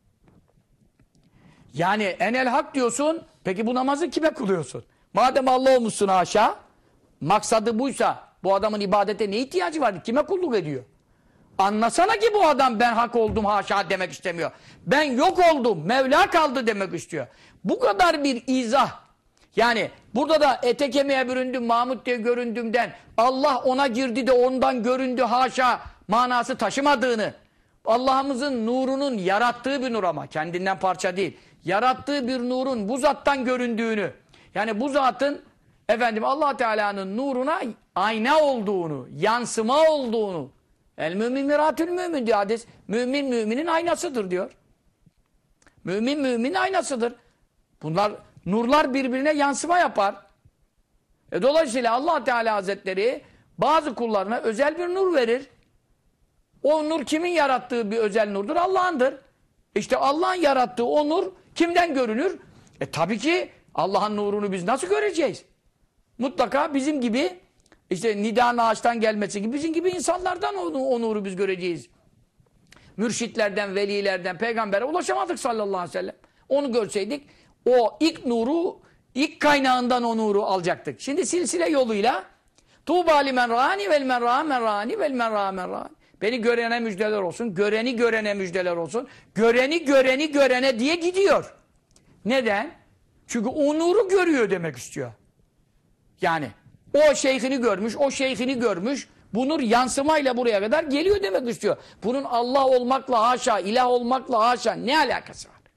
Yani enel hak diyorsun. Peki bu namazı kime kılıyorsun? Madem Allah olmuşsun haşa, maksadı buysa bu adamın ibadete ne ihtiyacı var? Kime kulluk ediyor? Anlasana ki bu adam ben hak oldum haşa demek istemiyor. Ben yok oldum, Mevla kaldı demek istiyor. Bu kadar bir izah. Yani burada da ete kemiğe büründüm, Mahmud diye göründüğümden Allah ona girdi de ondan göründü haşa manası taşımadığını, Allah'ımızın nurunun yarattığı bir nur ama kendinden parça değil. Yarattığı bir nurun bu zattan göründüğünü, yani bu zatın efendim Allah Teala'nın nuruna ayna olduğunu, yansıma olduğunu, el mümin miratül mümin diyor hadis. Mümin müminin aynasıdır diyor. Mümin müminin aynasıdır. Bunlar nurlar birbirine yansıma yapar. Dolayısıyla Allah Teala Hazretleri bazı kullarına özel bir nur verir. O nur kimin yarattığı bir özel nurdur? Allah'ındır. İşte Allah'ın yarattığı o nur kimden görünür? Tabii ki Allah'ın nurunu biz nasıl göreceğiz? Mutlaka bizim gibi işte nida ağaçtan gelmesi gibi bizim gibi insanlardan o nuru biz göreceğiz. Mürşitlerden, velilerden, peygambere ulaşamadık sallallahu aleyhi ve sellem. Onu görseydik o ilk nuru, ilk kaynağından o nuru alacaktık. Şimdi silsile yoluyla Tuğba limen râni vel men râ men râni vel men râ men râni. Beni görene müjdeler olsun, göreni görene müjdeler olsun. Göreni göreni görene diye gidiyor. Neden? Çünkü o nuru görüyor demek istiyor. Yani o şeyhini görmüş, o şeyhini görmüş. Bu nur yansımayla buraya kadar geliyor demek istiyor. Bunun Allah olmakla haşa, ilah olmakla haşa ne alakası var?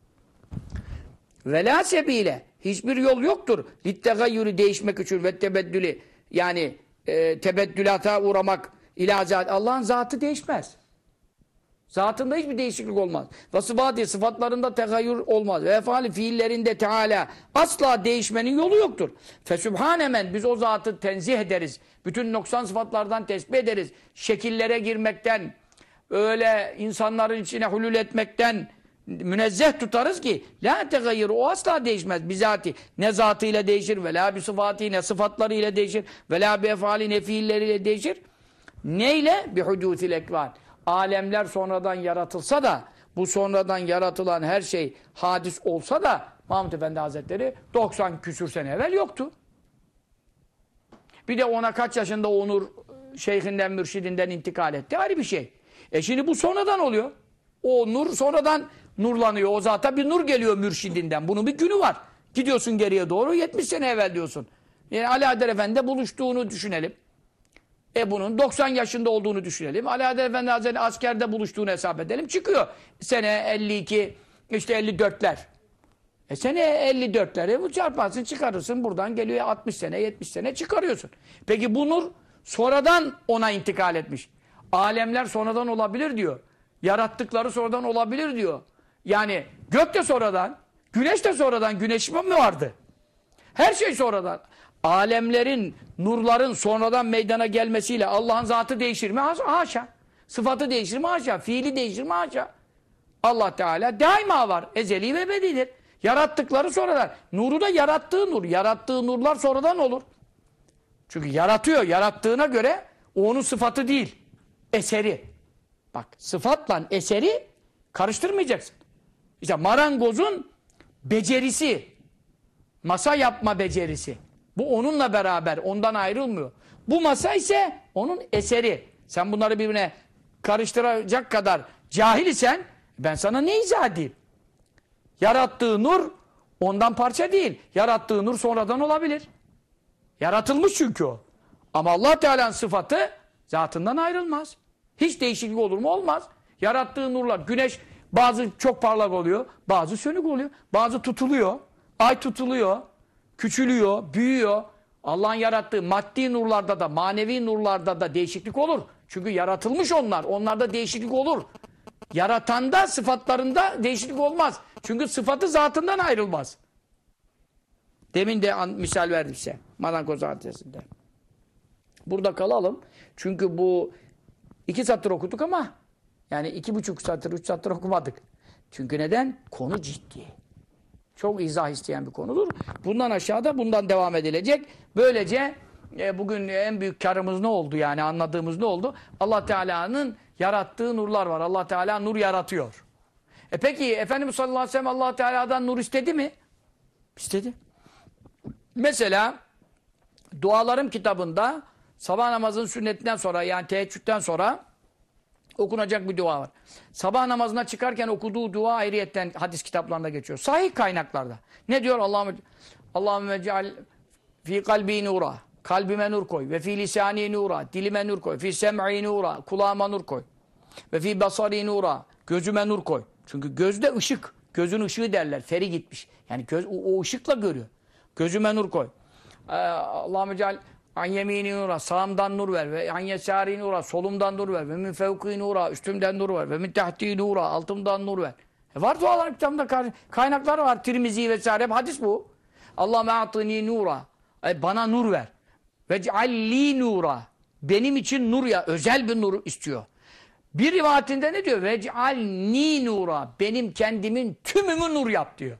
Velâ sebîle. Hiçbir yol yoktur. Littegayyürü değişmek için ve tebeddülü. Yani tebeddülata uğramak. Allah'ın zatı değişmez. Zatında hiçbir değişiklik olmaz. Ve sıfatı, sıfatlarında tegayyür olmaz. Ve efali fiillerinde Teala asla değişmenin yolu yoktur. Fesübhanemen biz o zatı tenzih ederiz. Bütün noksan sıfatlardan tesbih ederiz. Şekillere girmekten, öyle insanların içine hulul etmekten münezzeh tutarız ki la tegayyür o asla değişmez. Bizati ne zatıyla değişir ve la bi sıfatı ne sıfatlarıyla değişir ve la bi efali ne fiilleriyle değişir. Neyle? Bi hudûsil ekvân. Alemler sonradan yaratılsa da bu sonradan yaratılan her şey hadis olsa da Mahmud Efendi Hazretleri 90 küsür sene evvel yoktu. Bir de ona kaç yaşında Onur şeyhinden, mürşidinden intikal etti. Ayrı bir şey. Şimdi bu sonradan oluyor. O nur sonradan nurlanıyor. O zata bir nur geliyor mürşidinden. Bunun bir günü var. Gidiyorsun geriye doğru 70 sene evvel diyorsun. Yani Ali Adel Efendi'de buluştuğunu düşünelim. Bunun 90 yaşında olduğunu düşünelim. Ali Adel Efendi Hazretleri askerde buluştuğunu hesap edelim. Çıkıyor. Sene 52, işte 54'ler. Sene 54'leri bu çarparsın çıkarırsın. Buradan geliyor 60 sene, 70 sene çıkarıyorsun. Peki bu nur sonradan ona intikal etmiş. Alemler sonradan olabilir diyor. Yarattıkları sonradan olabilir diyor. Yani gök de sonradan, güneş de sonradan. Güneş mi vardı? Her şey sonradan. Alemlerin, nurların sonradan meydana gelmesiyle Allah'ın zatı değişir mi? Haşa. Sıfatı değişir mi? Haşa. Fiili değişir mi? Haşa. Allah Teala daima var. Ezeli ve ebedidir. Yarattıkları sonradan. Nuru da yarattığı nur. Yarattığı nurlar sonradan olur. Çünkü yaratıyor. Yarattığına göre o onun sıfatı değil. Eseri. Bak sıfatla eseri karıştırmayacaksın. İşte marangozun becerisi. Masa yapma becerisi. Bu onunla beraber, ondan ayrılmıyor. Bu masa ise onun eseri. Sen bunları birbirine karıştıracak kadar cahil isen ben sana ne izah edeyim? Yarattığı nur ondan parça değil. Yarattığı nur sonradan olabilir. Yaratılmış çünkü o. Ama Allah Teala'nın sıfatı zatından ayrılmaz. Hiç değişiklik olur mu? Olmaz. Yarattığı nurlar, güneş bazı çok parlak oluyor, bazı sönük oluyor, bazı tutuluyor, ay tutuluyor, küçülüyor, büyüyor. Allah'ın yarattığı maddi nurlarda da, manevi nurlarda da değişiklik olur. Çünkü yaratılmış onlar, onlarda değişiklik olur. Yaratanda, sıfatlarında değişiklik olmaz. Çünkü sıfatı zatından ayrılmaz. Demin de misal verdim size. Marangoz hadisesinde. Burada kalalım. Çünkü bu 2 satır okuduk ama yani 2,5 satır, 3 satır okumadık. Çünkü neden? Konu ciddi. Çok izah isteyen bir konudur. Bundan aşağıda bundan devam edilecek. Böylece bugün en büyük karımız ne oldu yani anladığımız ne oldu? Allah Teala'nın yarattığı nurlar var. Allah Teala nur yaratıyor. Peki Efendimiz sallallahu aleyhi ve sellem Allah Teala'dan nur istedi mi? İstedi. Mesela Dualarım kitabında sabah namazının sünnetinden sonra yani teheccüden sonra okunacak bir dua var. Sabah namazına çıkarken okuduğu dua ayrıyetten hadis kitaplarında geçiyor. Sahih kaynaklarda. Ne diyor? Allahümme ceal fi kalbi nura. Kalbime nur koy. Ve fi lisani nura. Dilime nur koy. Fi sem'i nura. Kulağıma nur koy. Ve fi basari nura. Gözüme nur koy. Çünkü gözde ışık. Gözün ışığı derler. Feri gitmiş. Yani göz o ışıkla görüyor. Gözüme nur koy. Allahümme ceal an yemini nura, sağımdan nur ver ve an yesari nura, solumdan nur ver ve min fevki nura, üstümden nur ver ve min tahti nura, altımdan nur ver. Var duaların kitabında kaynaklar var. Tirmizi vesaire hep hadis bu. Allahümme a'tini nura. Bana nur ver. Ve cealli nura. Benim için nur ya, özel bir nur istiyor. Bir rivayetinde ne diyor? Ve cealni nura. Benim kendimin tümümü nur yap diyor.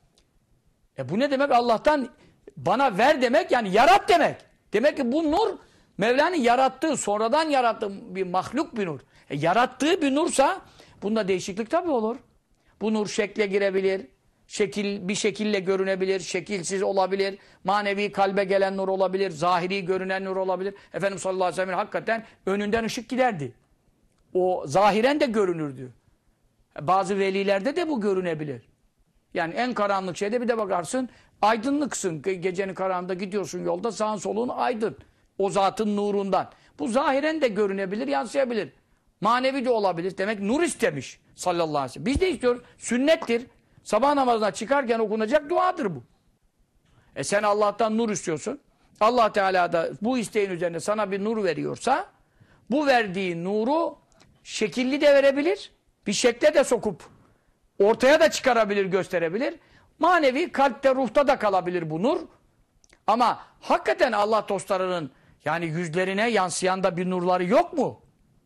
Bu ne demek? Allah'tan bana ver demek yani yarat demek. Demek ki bu nur Mevla'nın yarattığı, sonradan yarattığı bir mahluk bir nur. Yarattığı bir nursa bunda değişiklik tabii olur. Bu nur şekle girebilir, bir şekille görünebilir, şekilsiz olabilir, manevi kalbe gelen nur olabilir, zahiri görünen nur olabilir. Efendimiz sallallahu aleyhi ve sellem hakikaten önünden ışık giderdi. O zahiren de görünürdü. Bazı velilerde de bu görünebilir. Yani en karanlık şeyde bir de bakarsın aydınlıksın. Gecenin karanlığında gidiyorsun yolda sağın soluğun aydın. O zatın nurundan. Bu zahiren de görünebilir, yansıyabilir. Manevi de olabilir. Demek nur istemiş sallallahu aleyhi ve sellem. Biz de istiyoruz. Sünnettir. Sabah namazına çıkarken okunacak duadır bu. Sen Allah'tan nur istiyorsun. Allah Teala da bu isteğin üzerine sana bir nur veriyorsa bu verdiği nuru şekilli de verebilir. Bir şekle de sokup ortaya da çıkarabilir, gösterebilir. Manevi kalpte, ruhta da kalabilir bu nur. Ama hakikaten Allah dostlarının yani yüzlerine yansıyan da bir nurları yok mu?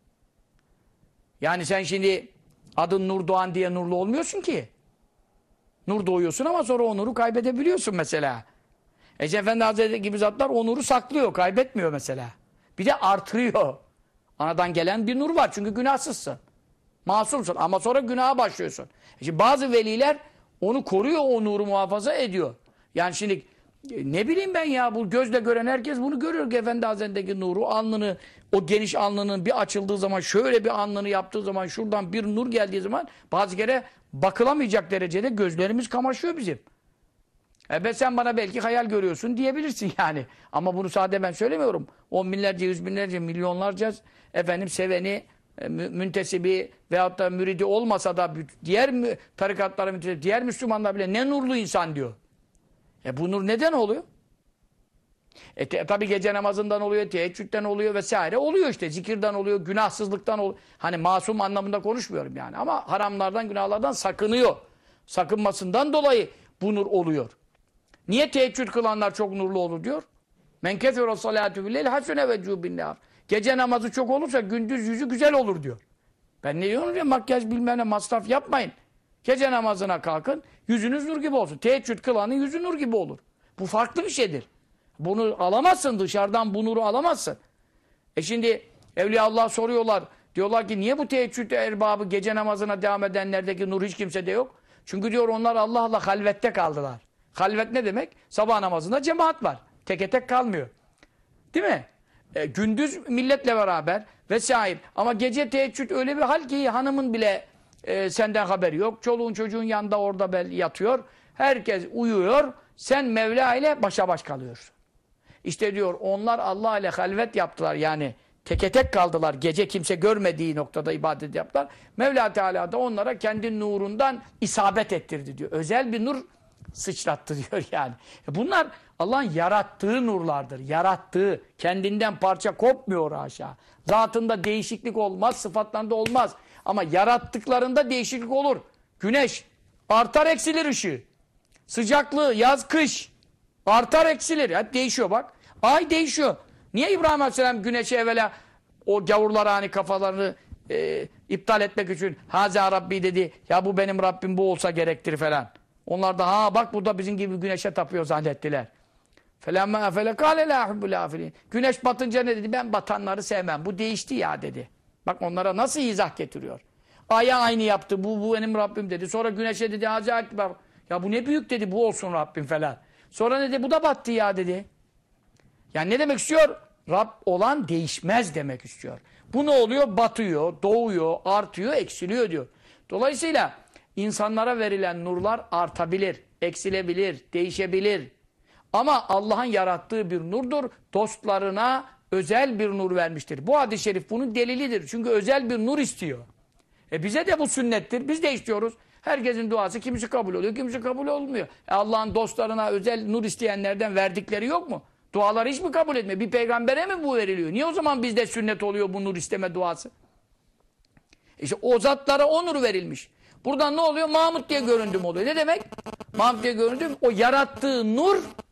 Yani sen şimdi adın Nur Doğan diye nurlu olmuyorsun ki. Nur doğuyorsun ama sonra o nuru kaybedebiliyorsun mesela. Efendi Hazretleri gibi zatlar o nuru saklıyor, kaybetmiyor mesela. Bir de artırıyor. Anadan gelen bir nur var çünkü günahsızsın. Masumsun ama sonra günaha başlıyorsun. Şimdi bazı veliler onu koruyor, o nuru muhafaza ediyor. Yani şimdi ne bileyim ben ya bu gözle gören herkes bunu görüyor ki Efendi Hazretleri'ndeki nuru, alnını, o geniş alnının bir açıldığı zaman şöyle bir alnını yaptığı zaman şuradan bir nur geldiği zaman bazı kere bakılamayacak derecede gözlerimiz kamaşıyor bizim. Sen bana belki hayal görüyorsun diyebilirsin yani. Ama bunu sadece ben söylemiyorum. 10 binlerce, 100 binlerce, milyonlarca seveni, müntesibi veyahut da müridi olmasa da diğer tarikatlara müntesibi, diğer Müslümanlar bile ne nurlu insan diyor. Bu nur neden oluyor? Tabi gece namazından oluyor, teheccüden oluyor vesaire. Oluyor işte. Zikirden oluyor, günahsızlıktan oluyor. Hani masum anlamında konuşmuyorum yani. Ama haramlardan, günahlardan sakınıyor. Sakınmasından dolayı bu nur oluyor. Niye teheccüd kılanlar çok nurlu olur diyor? Men kefere salatu billeyl hasune vecu binnâr. Gece namazı çok olursa gündüz yüzü güzel olur diyor. Ben ne diyorum ya makyaj bilmem ne masraf yapmayın. Gece namazına kalkın yüzünüz nur gibi olsun. Teheccüd kılanın yüzü nur gibi olur. Bu farklı bir şeydir. Bunu alamazsın dışarıdan bu nuru alamazsın. Şimdi Evliyaullah soruyorlar. Diyorlar ki niye bu teheccüd erbabı gece namazına devam edenlerdeki nur hiç kimsede yok? Çünkü diyor onlar Allah'la halvette kaldılar. Halvet ne demek? Sabah namazında cemaat var. Teke tek kalmıyor. Değil mi? Gündüz milletle beraber vesaire. Ama gece teheccüd öyle bir hal ki hanımın bile senden haberi yok. Çoluğun çocuğun yanında orada yatıyor. Herkes uyuyor. Sen Mevla ile başa baş kalıyorsun. İşte diyor onlar Allah ile halvet yaptılar. Yani teke tek kaldılar. Gece kimse görmediği noktada ibadet yaptılar. Mevla Teala da onlara kendi nurundan isabet ettirdi diyor. Özel bir nur sıçrattı diyor yani. Bunlar Allah'ın yarattığı nurlardır. Yarattığı. Kendinden parça kopmuyor aşağı. Zatında değişiklik olmaz. Sıfatlarında olmaz. Ama yarattıklarında değişiklik olur. Güneş artar eksilir ışığı. Sıcaklığı yaz kış artar eksilir. Hep değişiyor bak. Ay değişiyor. Niye İbrahim Aleyhisselam güneşi evvela o gavurlara hani kafalarını iptal etmek için Haza Rabbi dedi. Ya bu benim Rabbim bu olsa gerektir falan. Onlar da ha bak burada bizim gibi güneşe tapıyor zannettiler. Felemma afele kâle lâ hubbul âfilîn. Güneş batınca ne dedi? Ben batanları sevmem. Bu değişti ya dedi. Bak onlara nasıl izah getiriyor. Ay'a aynı yaptı. Bu benim Rabbim dedi. Sonra güneşe dedi Haza Ekber. Ya bu ne büyük dedi. Bu olsun Rabbim falan. Sonra ne dedi? Bu da battı ya dedi. Yani ne demek istiyor? Rab olan değişmez demek istiyor. Bu ne oluyor? Batıyor, doğuyor, artıyor, eksiliyor diyor. Dolayısıyla insanlara verilen nurlar artabilir, eksilebilir, değişebilir. Ama Allah'ın yarattığı bir nurdur. Dostlarına özel bir nur vermiştir. Bu hadis-i şerif bunun delilidir. Çünkü özel bir nur istiyor. Bize de bu sünnettir. Biz de istiyoruz. Herkesin duası kimisi kabul oluyor, kimisi kabul olmuyor. Allah'ın dostlarına özel nur isteyenlerden verdikleri yok mu? Duaları hiç mi kabul etmiyor? Bir peygambere mi bu veriliyor? Niye o zaman bizde sünnet oluyor bu nur isteme duası? İşte o zatlara o nur verilmiş. Buradan ne oluyor? Mahmud diye göründüm oluyor. Ne demek? Mahmud diye göründüm. O yarattığı nur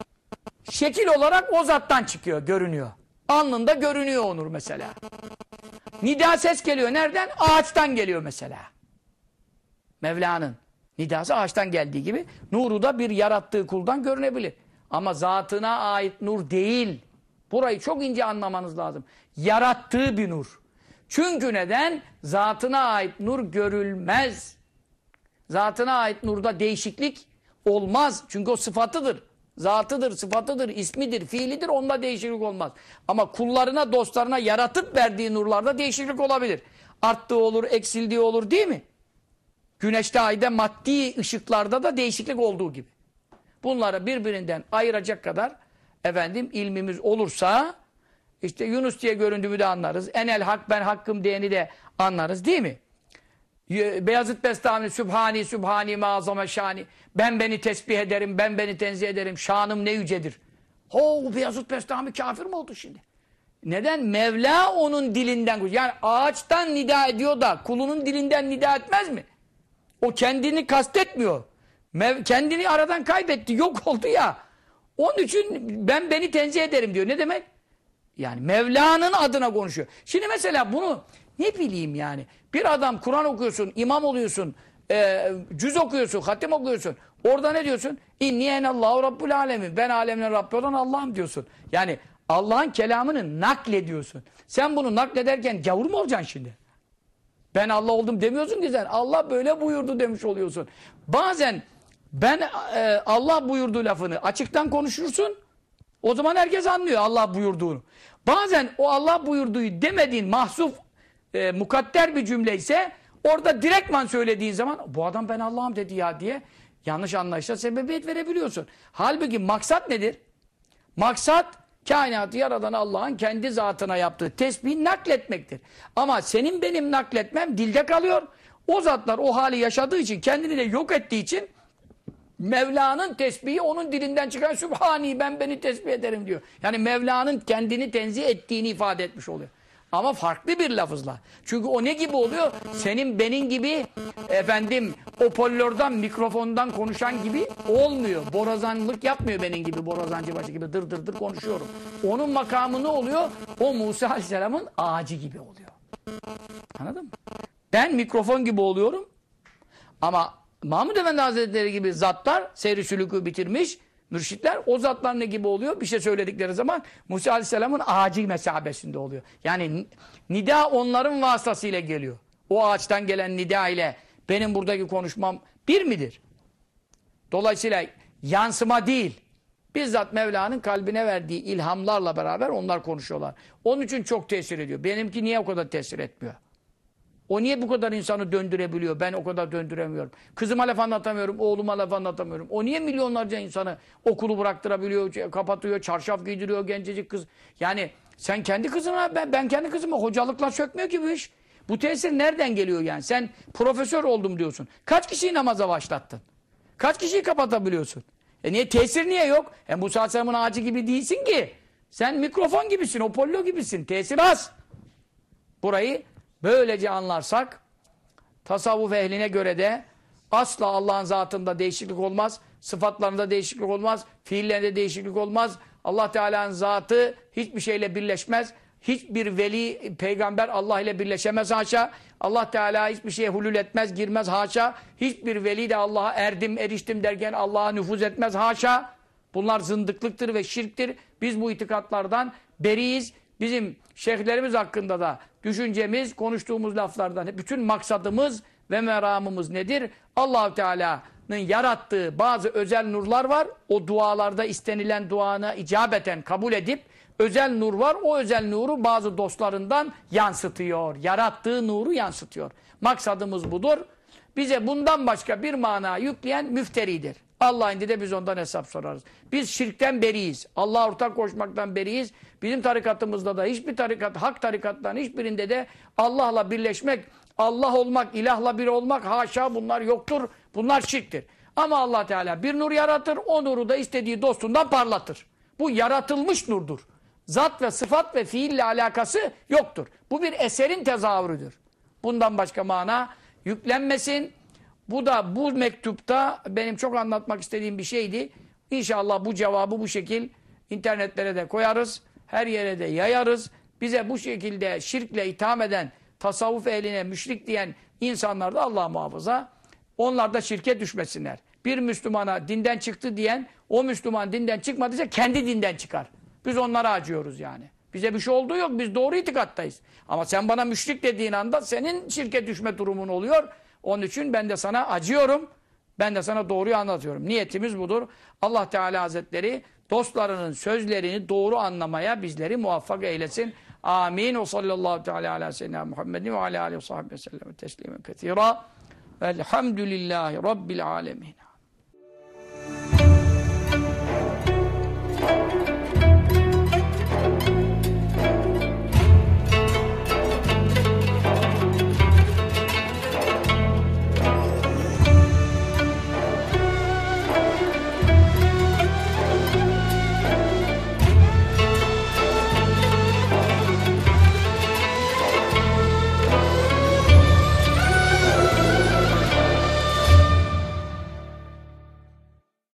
şekil olarak o zattan çıkıyor, görünüyor. Alnında görünüyor o nur mesela. Nida ses geliyor. Nereden? Ağaçtan geliyor mesela. Mevla'nın nidası ağaçtan geldiği gibi nuru da bir yarattığı kuldan görünebilir. Ama zatına ait nur değil. Burayı çok ince anlamanız lazım. Yarattığı bir nur. Çünkü neden? Zatına ait nur görülmez. Zatına ait nurda değişiklik olmaz. Çünkü o sıfatıdır. Zatıdır, sıfatıdır, ismidir, fiilidir. Onda değişiklik olmaz. Ama kullarına, dostlarına yaratıp verdiği nurlarda değişiklik olabilir. Arttığı olur, eksildiği olur değil mi? Güneşte, ayda, maddi ışıklarda da değişiklik olduğu gibi. Bunları birbirinden ayıracak kadar ilmimiz olursa işte Yunus diye göründüğümü de anlarız. Enel hak ben hakkım diyeni de anlarız değil mi? Beyazıt Bestami Sübhani Sübhani Mâzame Şani. Ben beni tesbih ederim, ben beni tenzih ederim. Şanım ne yücedir. Beyazıt Bestami kafir mi oldu şimdi? Neden? Mevla onun dilinden. Yani ağaçtan nida ediyor da kulunun dilinden nida etmez mi? O kendini kastetmiyor. Kendini aradan kaybetti, yok oldu ya. Onun için ben beni tenzih ederim diyor. Ne demek? Yani Mevla'nın adına konuşuyor. Şimdi mesela bunu ne bileyim yani. Bir adam Kur'an okuyorsun, imam oluyorsun, cüz okuyorsun, hatim okuyorsun. Orada ne diyorsun? İnni enallahu rabbul alemin. Ben alemlerin Rabbi olan Allah'ım diyorsun. Yani Allah'ın kelamını naklediyorsun. Sen bunu naklederken gavur mu olacaksın şimdi? Ben Allah oldum demiyorsun ki sen. Allah böyle buyurdu demiş oluyorsun. Bazen Allah buyurduğu lafını açıktan konuşursun. O zaman herkes anlıyor Allah buyurduğunu. Bazen o Allah buyurduğu demediğin mahsuf, mukadder bir cümle ise orada direktman söylediğin zaman bu adam ben Allah'ım dedi ya diye yanlış anlayışa sebebiyet verebiliyorsun. Halbuki maksat nedir? Maksat kainatı yaradan Allah'ın kendi zatına yaptığı tesbihi nakletmektir. Ama senin benim nakletmem dilde kalıyor. O zatlar o hali yaşadığı için, kendini de yok ettiği için Mevla'nın tesbihi onun dilinden çıkan Sübhani ben beni tesbih ederim diyor. Yani Mevla'nın kendini tenzih ettiğini ifade etmiş oluyor. Ama farklı bir lafızla. Çünkü o ne gibi oluyor? Senin benim gibi hoparlörden, mikrofondan konuşan gibi olmuyor. Borazanlık yapmıyor benim gibi, borazancı başı gibi dır dır dır konuşuyorum. Onun makamı ne oluyor? O Musa Aleyhisselam'ın ağacı gibi oluyor. Anladın mı? Ben mikrofon gibi oluyorum ama Mahmud Efendi Hazretleri gibi zatlar seyri sülükü bitirmiş mürşitler o zatlar ne gibi oluyor? Bir şey söyledikleri zaman Musa Aleyhisselam'ın ağacı mesabesinde oluyor. Yani nida onların vasıtasıyla geliyor. O ağaçtan gelen nida ile benim buradaki konuşmam bir midir? Dolayısıyla yansıma değil. Bizzat Mevla'nın kalbine verdiği ilhamlarla beraber onlar konuşuyorlar. Onun için çok tesir ediyor. Benimki niye o kadar tesir etmiyor? O niye bu kadar insanı döndürebiliyor? Ben o kadar döndüremiyorum. Kızıma laf anlatamıyorum, oğluma laf anlatamıyorum. O niye milyonlarca insanı okulu bıraktırabiliyor, kapatıyor, çarşaf giydiriyor gencecik kız? Yani sen kendi kızına, ben kendi kızıma hocalıkla çökmüyor ki bu iş. Bu tesir nereden geliyor yani? Sen profesör oldum diyorsun. Kaç kişiyi namaza başlattın? Kaç kişiyi kapatabiliyorsun? Niye tesir niye yok? Musa Aleyhisselam'ın ağacı gibi değilsin ki. Sen mikrofon gibisin, Apollo gibisin. Tesir az. Burayı böylece anlarsak tasavvuf ehline göre de asla Allah'ın zatında değişiklik olmaz. Sıfatlarında değişiklik olmaz. Fiillerinde değişiklik olmaz. Allah Teala'nın zatı hiçbir şeyle birleşmez. Hiçbir veli, peygamber Allah ile birleşemez haşa. Allah Teala hiçbir şeye hulul etmez, girmez haşa. Hiçbir veli de Allah'a erdim, eriştim derken Allah'a nüfuz etmez haşa. Bunlar zındıklıktır ve şirktir. Biz bu itikatlardan beriyiz. Bizim şeyhlerimiz hakkında da düşüncemiz, konuştuğumuz laflardan bütün maksadımız ve meramımız nedir? Allah-u Teala'nın yarattığı bazı özel nurlar var. O dualarda istenilen duana icabeten kabul edip özel nur var. O özel nuru bazı dostlarından yansıtıyor. Yarattığı nuru yansıtıyor. Maksadımız budur. Bize bundan başka bir mana yükleyen müfteridir. Allah indinde biz ondan hesap sorarız. Biz şirkten beriyiz. Allah'a ortak koşmaktan beriyiz. Bizim tarikatımızda da hiçbir tarikat, hak tarikatların hiçbirinde de Allah'la birleşmek, Allah olmak, ilahla bir olmak haşa bunlar yoktur. Bunlar şirktir. Ama Allah Teala bir nur yaratır, o nuru da istediği dostundan parlatır. Bu yaratılmış nurdur. Zat ve sıfat ve fiille alakası yoktur. Bu bir eserin tezahürüdür. Bundan başka mana yüklenmesin. Bu da bu mektupta benim çok anlatmak istediğim bir şeydi. İnşallah bu cevabı bu şekil internetlere de koyarız. Her yere de yayarız. Bize bu şekilde şirkle itham eden, tasavvuf ehline müşrik diyen insanlar da Allah muhafaza. Onlar da şirke düşmesinler. Bir Müslümana dinden çıktı diyen, o Müslüman dinden çıkmadıysa kendi dinden çıkar. Biz onlara acıyoruz yani. Bize bir şey olduğu yok. Biz doğru itikattayız. Ama sen bana müşrik dediğin anda senin şirke düşme durumun oluyor. Onun için ben de sana acıyorum. Ben de sana doğruyu anlatıyorum. Niyetimiz budur. Allah Teala Hazretleri dostlarının sözlerini doğru anlamaya bizleri muvaffak eylesin. Amin. O sallallahu teala ala seyyidina Muhammedin ve ala aleyhi ve sahbihi ve sellem teslimen kethira. Velhamdülillahi Rabbil alemin.